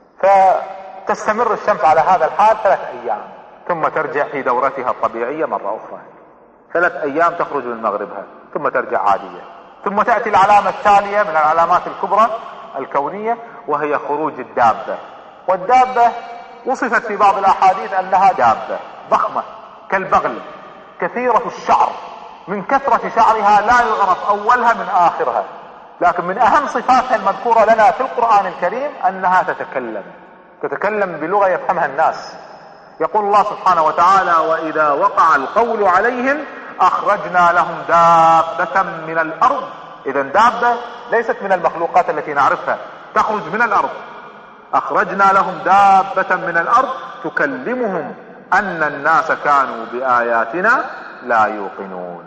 فتستمر الشمس على هذا الحال 3 أيام، ثم ترجع في دورتها الطبيعية مرة أخرى. 3 أيام تخرج من مغربها ثم ترجع عادية. ثم تأتي العلامة التالية من العلامات الكبرى الكونية، وهي خروج الدابة. والدابة وصفت في بعض الأحاديث أنها دابة ضخمة كالبغل كثيرة الشعر، من كثرة شعرها لا يعرف أولها من آخرها. لكن من أهم صفاتها المذكورة لنا في القرآن الكريم أنها تتكلم بلغة يفهمها الناس. يقول الله سبحانه وتعالى: وإذا وقع القول عليهم أخرجنا لهم دابة من الأرض. إذا دابة ليست من المخلوقات التي نعرفها، تخرج من الأرض. أخرجنا لهم دابة من الأرض تكلمهم أن الناس كانوا بآياتنا لا يوقنون.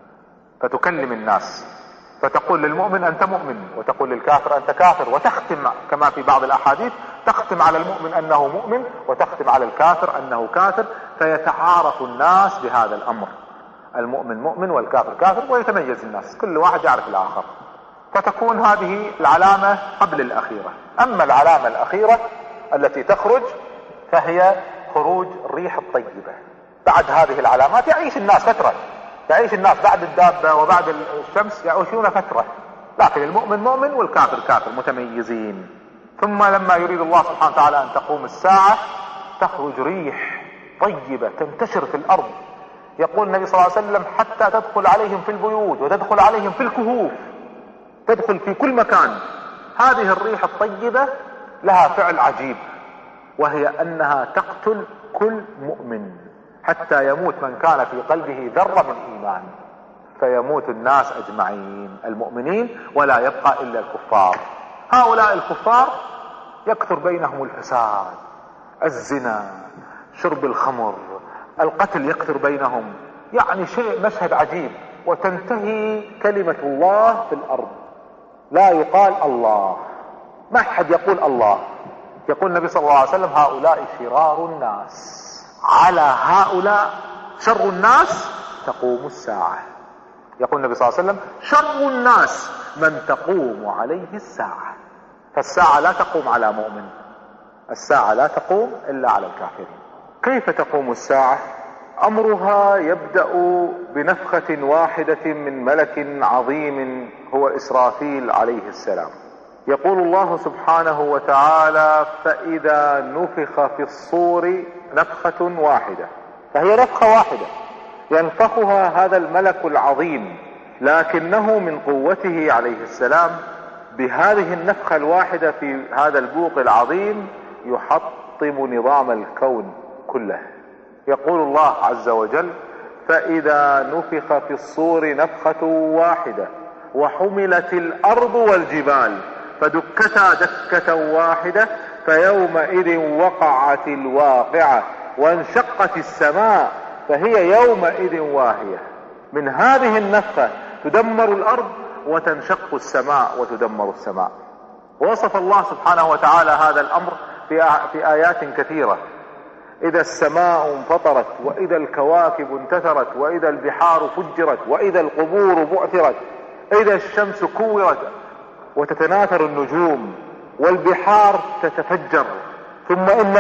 فتكلم الناس، فتقول للمؤمن أنت مؤمن، وتقول للكافر أنت كافر، وتختم كما في بعض الأحاديث تختم على المؤمن أنه مؤمن وتختم على الكافر أنه كافر، فيتعارف الناس بهذا الأمر. المؤمن مؤمن والكافر كافر، ويتميز الناس، كل واحد يعرف الآخر. فتكون هذه العلامة قبل الأخيرة. أما العلامة الأخيرة التي تخرج فهي خروج الريح الطيبة. بعد هذه العلامات يعيش الناس فترة، يعيش الناس بعد الدابة وبعد الشمس يعيشون فترة، لكن المؤمن مؤمن والكافر كافر متميزين. ثم لما يريد الله سبحانه وتعالى أن تقوم الساعة تخرج ريح طيبة تنتشر في الأرض. يقول النبي صلى الله عليه وسلم: حتى تدخل عليهم في البيوت وتدخل عليهم في الكهوف، تدخل في كل مكان. هذه الريح الطيبة لها فعل عجيب، وهي أنها تقتل كل مؤمن حتى يموت من كان في قلبه ذرة من إيمان، فيموت الناس أجمعين المؤمنين ولا يبقى إلا الكفار. هؤلاء الكفار يكثر بينهم الفساد، الزنا، شرب الخمر، القتل يكثر بينهم، يعني شيء مشهد عجيب. وتنتهي كلمة الله في الأرض، لا يقال الله، ما حد يقول الله. يقول النبي صلى الله عليه وسلم: هؤلاء شرار الناس، على هؤلاء شر الناس تقوم الساعة. يقول النبي صلى الله عليه وسلم: شر الناس من تقوم عليه الساعة. فالساعة لا تقوم على مؤمن، الساعة لا تقوم إلا على الكافرين. كيف تقوم الساعة؟ أمرها يبدأ بنفخة واحدة من ملك عظيم هو إسرافيل عليه السلام. يقول الله سبحانه وتعالى: فإذا نفخ في الصور نفخة واحدة. فهي نفخة واحدة ينفخها هذا الملك العظيم، لكنه من قوته عليه السلام بهذه النفخة الواحدة في هذا البوق العظيم يحطم نظام الكون كله. يقول الله عز وجل: فإذا نفخ في الصور نفخة واحدة وحملت الأرض والجبال فدكتا دكة واحدة فيومئذ وقعت الواقعة وانشقت السماء فهي يومئذ واهية. من هذه النفخة تدمر الأرض وتنشق السماء وتدمر السماء. ووصف الله سبحانه وتعالى هذا الأمر في آيات كثيرة: إذا السماء انفطرت، وإذا الكواكب انتثرت، وإذا البحار فجرت، وإذا القبور بعثرت، إذا الشمس كورت، وتتناثر النجوم، والبحار تتفجر، ثم إن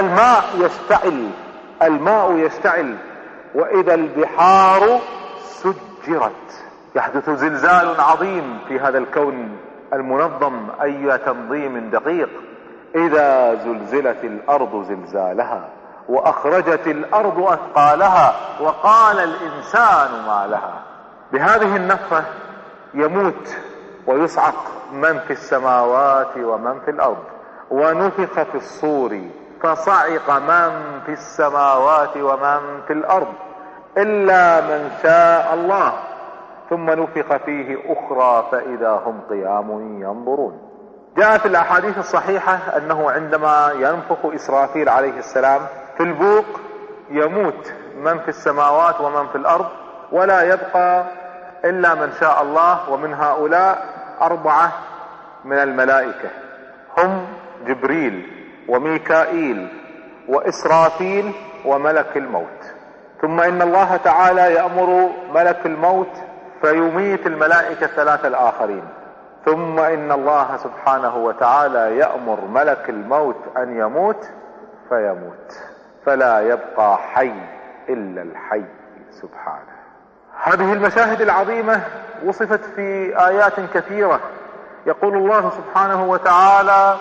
الماء يشتعل، وإذا البحار سجرت. يحدث زلزال عظيم في هذا الكون المنظم، أي تنظيم دقيق. إذا زلزلت الأرض زلزالها وأخرجت الأرض أثقالها وقال الإنسان ما لها. بهذه النفخة يموت ويصعق من في السماوات ومن في الأرض. ونفخ في الصور فصعق من في السماوات ومن في الأرض إلا من شاء الله، ثم نفخ فيه أخرى فإذا هم قيام ينظرون. جاء في الأحاديث الصحيحة أنه عندما ينفخ إسرافيل عليه السلام في البوق يموت من في السماوات ومن في الأرض، ولا يبقى إلا من شاء الله. ومن هؤلاء 4 من الملائكة هم جبريل وميكائيل وإسرافيل وملك الموت. ثم إن الله تعالى يأمر ملك الموت فيميت الملائكة 3 الآخرين. ثم إن الله سبحانه وتعالى يأمر ملك الموت أن يموت فيموت، فلا يبقى حي إلا الحي سبحانه. هذه المشاهد العظيمة وصفت في آيات كثيرة. يقول الله سبحانه وتعالى: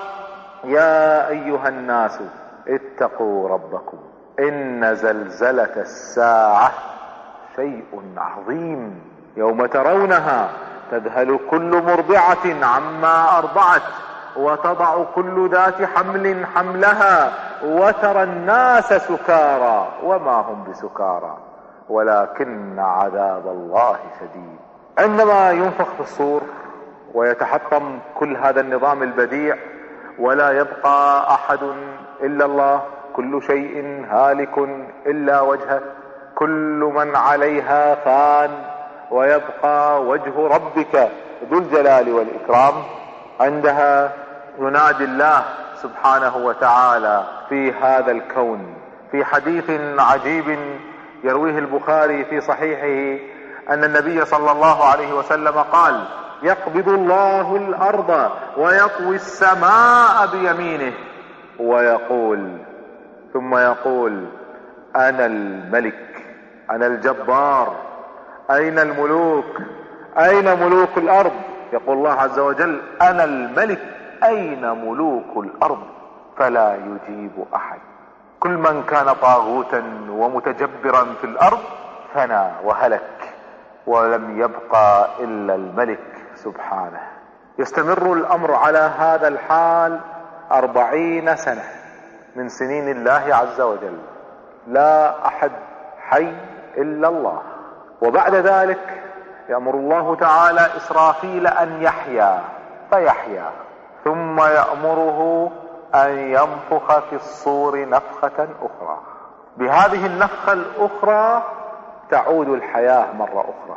يا أيها الناس اتقوا ربكم إن زلزلة الساعة شيء عظيم يوم ترونها تذهل كل مرضعة عما أرضعت وتضع كل ذات حمل حملها وترى الناس سكارى وما هم بسكارى ولكن عذاب الله شديد. عندما ينفخ في الصور ويتحطم كل هذا النظام البديع ولا يبقى أحد إلا الله، كل شيء هالك إلا وجهه، كل من عليها فان ويبقى وجه ربك ذو الجلال والإكرام. عندها ينادي الله سبحانه وتعالى في هذا الكون في حديث عجيب يرويه البخاري في صحيحه أن النبي صلى الله عليه وسلم قال: يقبض الله الأرض ويطوي السماء بيمينه ويقول ثم يقول: أنا الملك، أنا الجبار، أين الملوك؟ أين ملوك الأرض؟ يقول الله عز وجل: أنا الملك، أين ملوك الأرض؟ فلا يجيب أحد. كل من كان طاغوتا ومتجبرا في الأرض فنى وهلك، ولم يبقى إلا الملك سبحانه. يستمر الأمر على هذا الحال 40 سنة من سنين الله عز وجل، لا أحد حي إلا الله. وبعد ذلك يأمر الله تعالى إسرافيل أن يحيا فيحيا، ثم يأمره أن ينفخ في الصور نفخة أخرى. بهذه النفخة الأخرى تعود الحياة مرة أخرى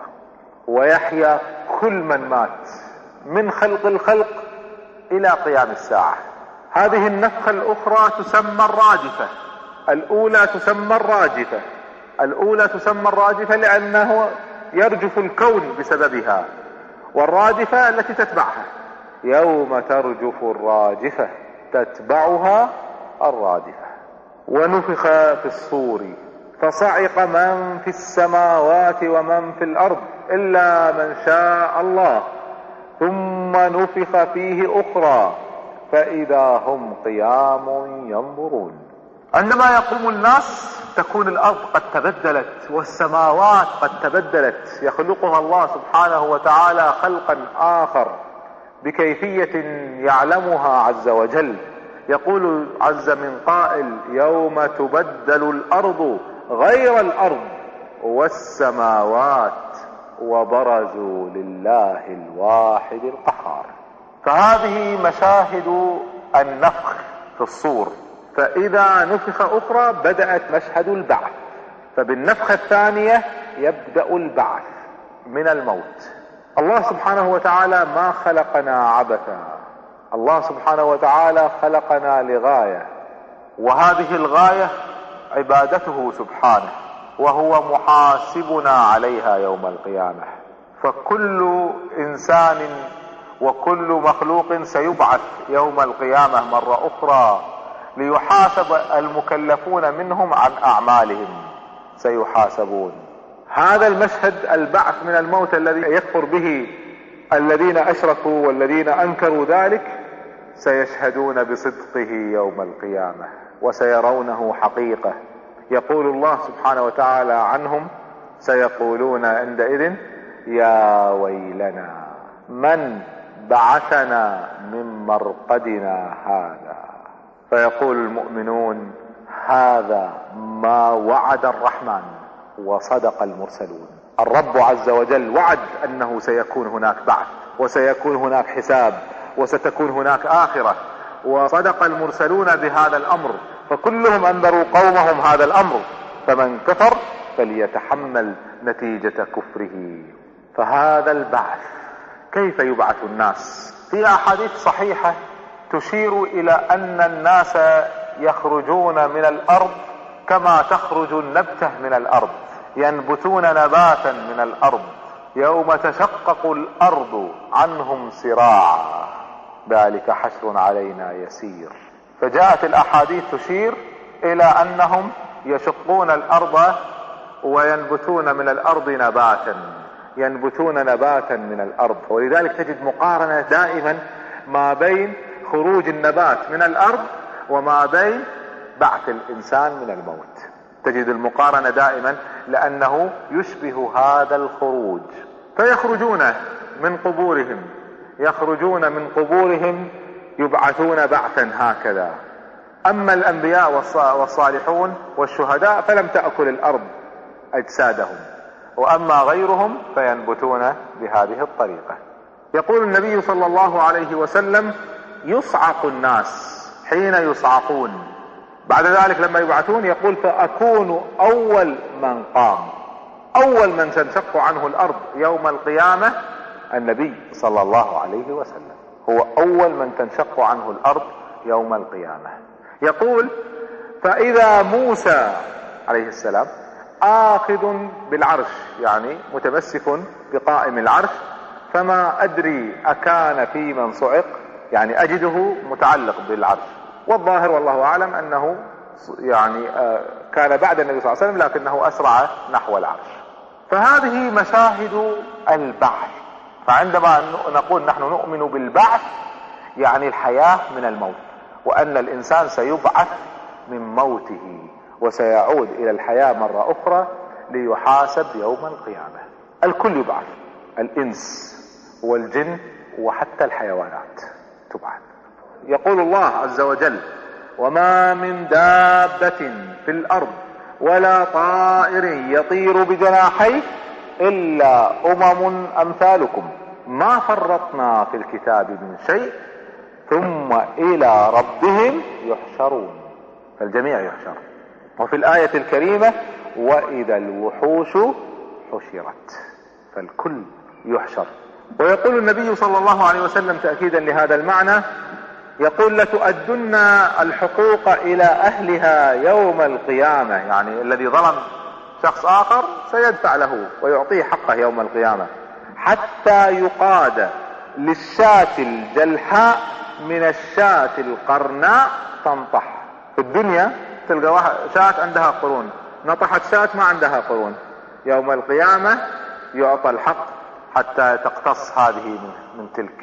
ويحيا كل من مات من خلق الخلق إلى قيام الساعة. هذه النفخة الأخرى تسمى الراجفة. الأولى تسمى الراجفة، الأولى تسمى الراجفة لأنه يرجف الكون بسببها، والراجفة التي تتبعها. يوم ترجف الراجفة تتبعها الرادفة. ونفخ في الصور فصعق من في السماوات ومن في الأرض إلا من شاء الله، ثم نفخ فيه أخرى فإذا هم قيام ينظرون. عندما يقوم الناس تكون الأرض قد تبدلت والسماوات قد تبدلت، يخلقها الله سبحانه وتعالى خلقا آخر بكيفية يعلمها عز وجل. يقول عز من قائل: يوم تبدل الأرض غير الأرض والسماوات وبرزوا لله الواحد القهار. فهذه مشاهد النفخ في الصور. فإذا نفخ أخرى بدأت مشهد البعث، فبالنفخة الثانية يبدأ البعث من الموت. الله سبحانه وتعالى ما خلقنا عبثا، الله سبحانه وتعالى خلقنا لغاية، وهذه الغاية عبادته سبحانه، وهو محاسبنا عليها يوم القيامة. فكل إنسان وكل مخلوق سيبعث يوم القيامة مرة أخرى ليحاسب المكلفون منهم عن أعمالهم، سيحاسبون. هذا المشهد البعث من الموت الذي يكفر به الذين أشركوا والذين أنكروا ذلك سيشهدون بصدقه يوم القيامة. وسيرونه حقيقة. يقول الله سبحانه وتعالى عنهم: سيقولون عندئذ يا ويلنا من بعثنا من مرقدنا هذا. فيقول المؤمنون: هذا ما وعد الرحمن وصدق المرسلون. الرب عز وجل وعد انه سيكون هناك بعث، وسيكون هناك حساب، وستكون هناك آخرة، وصدق المرسلون بهذا الامر، فكلهم انذروا قومهم هذا الامر، فمن كفر فليتحمل نتيجة كفره. فهذا البعث كيف يبعث الناس؟ في احاديث صحيحة تشير الى ان الناس يخرجون من الارض كما تخرج النبتة من الارض، ينبتون نباتا من الارض يوم تشقق الارض عنهم سراعا، ذلك حشر علينا يسير. فجاءت الاحاديث تشير الى انهم يشقون الارض وينبتون من الارض نباتا، ينبتون نباتا من الارض. ولذلك تجد مقارنة دائما ما بين خروج النبات من الارض وما بين بعث الانسان من الموت. تجد المقارنة دائما لانه يشبه هذا الخروج. فيخرجون من قبورهم، يخرجون من قبورهم يبعثون بعثا هكذا. اما الانبياء والصالحون والشهداء فلم تأكل الارض اجسادهم، واما غيرهم فينبتون بهذه الطريقة. يقول النبي صلى الله عليه وسلم: يصعق الناس حين يصعقون. بعد ذلك لما يبعثون يقول: فأكون اول من قام. اول من تنشق عنه الارض يوم القيامة النبي صلى الله عليه وسلم، هو اول من تنشق عنه الارض يوم القيامة. يقول: فاذا موسى عليه السلام آخذ بالعرش، يعني متمسك بقائم العرش، فما ادري اكان في من صعق، يعني اجده متعلق بالعرش. والظاهر والله اعلم انه يعني كان بعد النبي صلى الله عليه وسلم، لكنه اسرع نحو العرش. فهذه مشاهد البعث. فعندما نقول نحن نؤمن بالبعث يعني الحياة من الموت، وان الانسان سيبعث من موته وسيعود الى الحياة مرة اخرى ليحاسب يوم القيامة. الكل يبعث، الانس والجن وحتى الحيوانات تبعث. يقول الله عز وجل: وما من دابة في الارض ولا طائر يطير بجناحيه الا امم امثالكم ما فرطنا في الكتاب من شيء ثم الى ربهم يحشرون. فالجميع يحشر. وفي الآية الكريمة: واذا الوحوش حشرت. فالكل يحشر. ويقول النبي صلى الله عليه وسلم تأكيدا لهذا المعنى، يقول: لتؤدن الحقوق الى اهلها يوم القيامة، يعني الذي ظلم شخص اخر سيدفع له ويعطيه حقه يوم القيامة، حتى يقاد للشاة الجلحاء من الشاة القرناء تنطح. في الدنيا تلقى شاة عندها قرون، نطحت شاة ما عندها قرون. يوم القيامة يعطى الحق حتى تقتص هذه من تلك.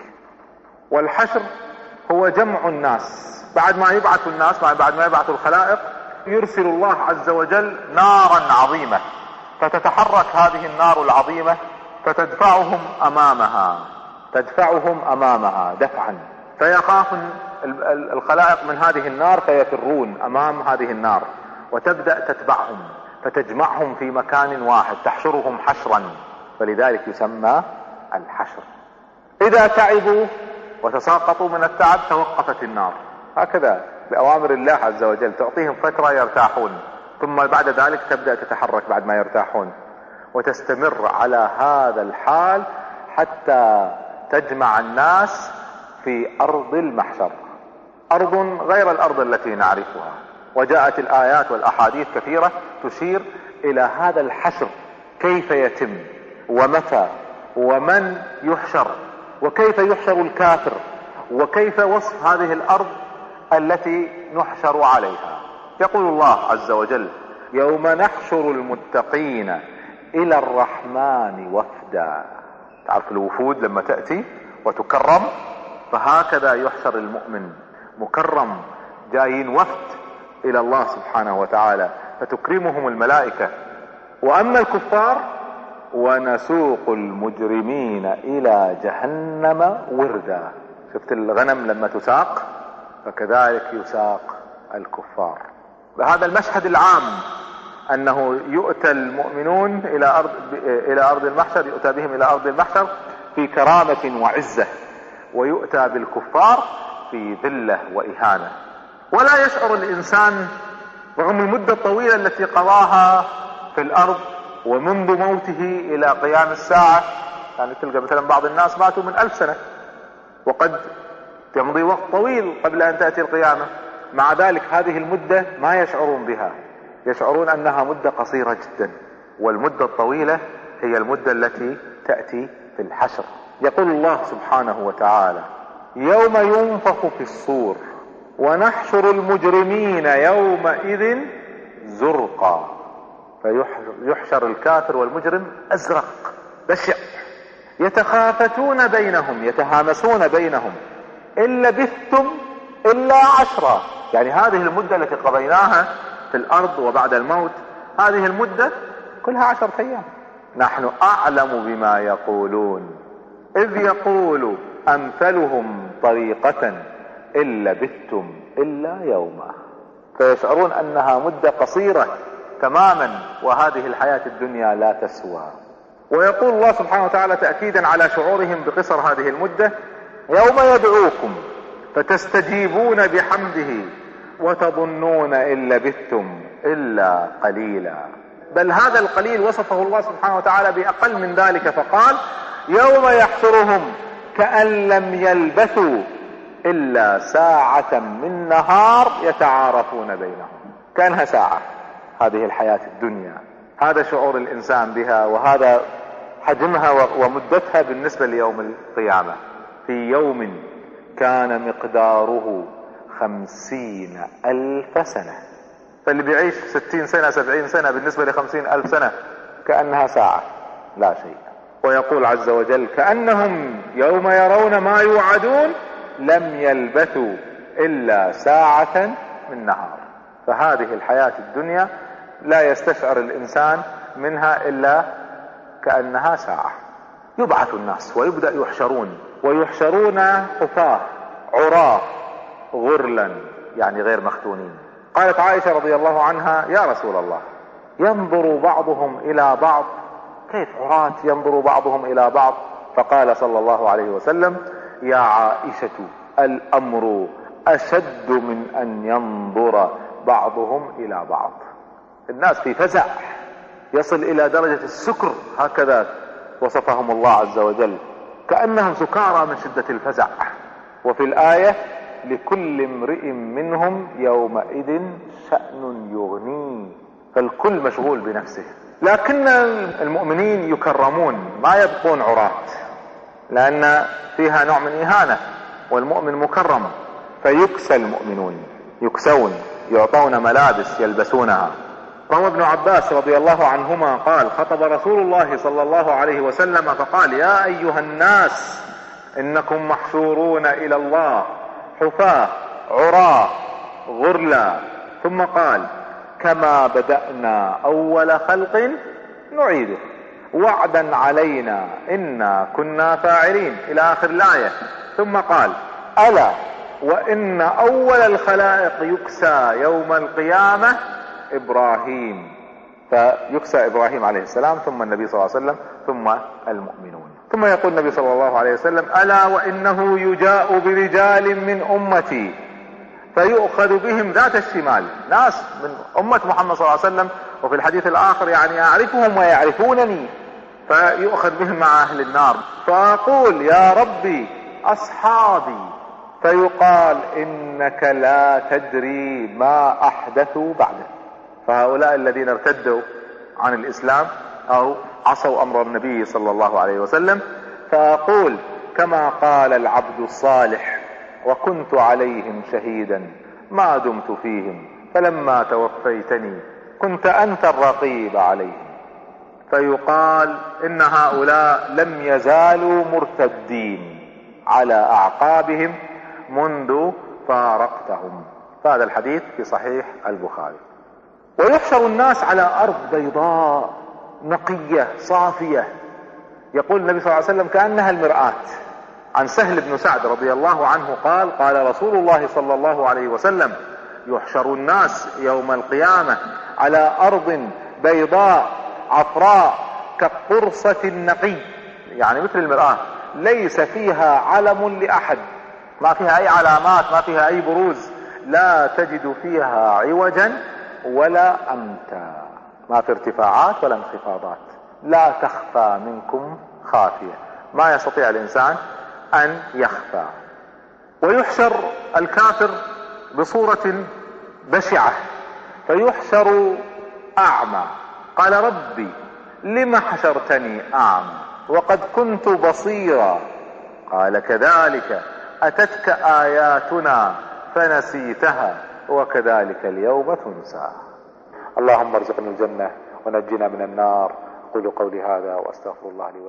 والحشر هو جمع الناس. بعد ما يبعث الناس، بعد ما يبعث الخلائق، يرسل الله عز وجل نارا عظيمة، فتتحرك هذه النار العظيمة فتدفعهم امامها دفعا، فيخاف الخلائق من هذه النار فيفرون امام هذه النار، وتبدأ تتبعهم فتجمعهم في مكان واحد، تحشرهم حشرا، فلذلك يسمى الحشر. اذا تعبوا وتساقطوا من التعب توقفت النار، هكذا بأوامر الله عز وجل، تعطيهم فترة يرتاحون، ثم بعد ذلك تبدأ تتحرك بعد ما يرتاحون، وتستمر على هذا الحال حتى تجمع الناس في أرض المحشر، أرض غير الأرض التي نعرفها. وجاءت الآيات والأحاديث كثيرة تشير إلى هذا الحشر، كيف يتم ومتى ومن يحشر وكيف يحشر الكافر، وكيف وصف هذه الأرض التي نحشر عليها. يقول الله عز وجل: يوم نحشر المتقين إلى الرحمن وفدا. تعرف الوفود لما تأتي وتكرم، فهكذا يحشر المؤمن مكرم، جايين وفد الى الله سبحانه وتعالى فتكرمهم الملائكة. واما الكفار ونسوق المجرمين الى جهنم وردا. شفت الغنم لما تساق فكذلك يساق الكفار. بهذا المشهد العام انه يؤتى المؤمنون الى ارض المحشر، يؤتى بهم الى ارض المحشر في كرامة وعزة، ويؤتى بالكفار في ذلة وإهانة. ولا يشعر الإنسان رغم المدة الطويلة التي قضاها في الأرض ومنذ موته إلى قيام الساعة، يعني تلقى مثلا بعض الناس ماتوا من 1000 سنة، وقد يمضي وقت طويل قبل أن تأتي القيامة، مع ذلك هذه المدة ما يشعرون بها، يشعرون أنها مدة قصيرة جدا. والمدة الطويلة هي المدة التي تأتي في الحشر. يقول الله سبحانه وتعالى: يوم ينفخ في الصور ونحشر المجرمين يومئذ زرقا. فيحشر الكافر والمجرم أزرق بشع، يتخافتون بينهم، يتهامسون بينهم، إن لبثتم إلا 10. يعني هذه المدة التي قضيناها في الأرض وبعد الموت، هذه المدة كلها 10 أيام. نحن أعلم بما يقولون إذ يقول أمثلهم طريقة إن لبثتم إلا يوما. فيشعرون أنها مدة قصيرة تماما، وهذه الحياة الدنيا لا تسوى. ويقول الله سبحانه وتعالى تأكيدا على شعورهم بقصر هذه المدة: يوم يدعوكم فتستجيبون بحمده وتظنون إن لبثتم إلا قليلا. بل هذا القليل وصفه الله سبحانه وتعالى بأقل من ذلك، فقال: يوم يحشرهم كأن لم يلبثوا إلا ساعة من نهار يتعارفون بينهم. كأنها ساعة هذه الحياة الدنيا. هذا شعور الإنسان بها، وهذا حجمها ومدتها بالنسبة ليوم القيامة. في يوم كان مقداره 50,000 سنة. فاللي بيعيش 60 سنة 70 سنة بالنسبة ل50,000 سنة كأنها ساعة لا شيء. ويقول عز وجل: كأنهم يوم يرون ما يوعدون لم يلبثوا إلا ساعة من نهار. فهذه الحياة الدنيا لا يستشعر الإنسان منها إلا كأنها ساعة. يبعث الناس ويبدأ ويحشرون حفاة عراة غرلا، يعني غير مختونين. قالت عائشة رضي الله عنها: يا رسول الله، ينظر بعضهم إلى بعض؟ كيف عراة ينظر بعضهم إلى بعض؟ فقال صلى الله عليه وسلم: يا عائشة، الأمر أشد من أن ينظر بعضهم إلى بعض. الناس في فزع يصل إلى درجة السكر، هكذا وصفهم الله عز وجل، كأنهم سكارى من شدة الفزع. وفي الآية: لكل امرئ منهم يومئذ شأن يغنيه. فالكل مشغول بنفسه. لكن المؤمنين يكرمون، ما يبقون عراة، لأن فيها نوع من إهانة، والمؤمن مكرم. فيكسى المؤمنون، يكسون، يعطون ملابس يلبسونها. روى ابن عباس رضي الله عنهما قال: خطب رسول الله صلى الله عليه وسلم فقال: يا أيها الناس، إنكم محشورون إلى الله حفاة عراة غرلا. ثم قال: كما بدأنا أول خلق نعيده وعدا علينا إنا كنا فاعلين، إلى آخر الآية. ثم قال: ألا وإن أول الخلائق يكسى يوم القيامة إبراهيم. فيكسى إبراهيم عليه السلام، ثم النبي صلى الله عليه وسلم، ثم المؤمنون. ثم يقول النبي صلى الله عليه وسلم: ألا وإنه يجاء برجال من أمتي فيؤخذ بهم ذات الشمال. ناس من أمة محمد صلى الله عليه وسلم، وفي الحديث الآخر يعني أعرفهم ويعرفونني، فيؤخذ بهم مع أهل النار. فأقول: يا ربي أصحابي. فيقال: إنك لا تدري ما أحدثوا بعدك. فهؤلاء الذين ارتدوا عن الإسلام أو عصوا أمر النبي صلى الله عليه وسلم. فأقول: كما قال العبد الصالح: وكنت عليهم شهيدا ما دمت فيهم فلما توفيتني كنت أنت الرقيب عليهم. فيقال: إن هؤلاء لم يزالوا مرتدين على أعقابهم منذ فارقتهم. فهذا الحديث في صحيح البخاري. ويحشر الناس على أرض بيضاء نقية صافية، يقول النبي صلى الله عليه وسلم كأنها المرآة. عن سهل بن سعد رضي الله عنه قال: قال رسول الله صلى الله عليه وسلم: يحشر الناس يوم القيامة على أرض بيضاء عفراء كالقرصة النقي، يعني مثل المرآة، ليس فيها علم لأحد، ما فيها أي علامات، ما فيها أي بروز، لا تجد فيها عوجا ولا أمتا، ما في ارتفاعات ولا انخفاضات، لا تخفى منكم خافية، ما يستطيع الإنسان أن يخفى. ويحشر الكافر بصورة بشعة، فيحشر أعمى. قال: ربي لم حشرتني أعمى وقد كنت بصيرا؟ قال: كذلك أتتك آياتنا فنسيتها وكذلك اليوم تنسى. اللهم ارزقنا الجنة ونجنا من النار. قولوا قولي هذا واستغفر الله لي ولكم.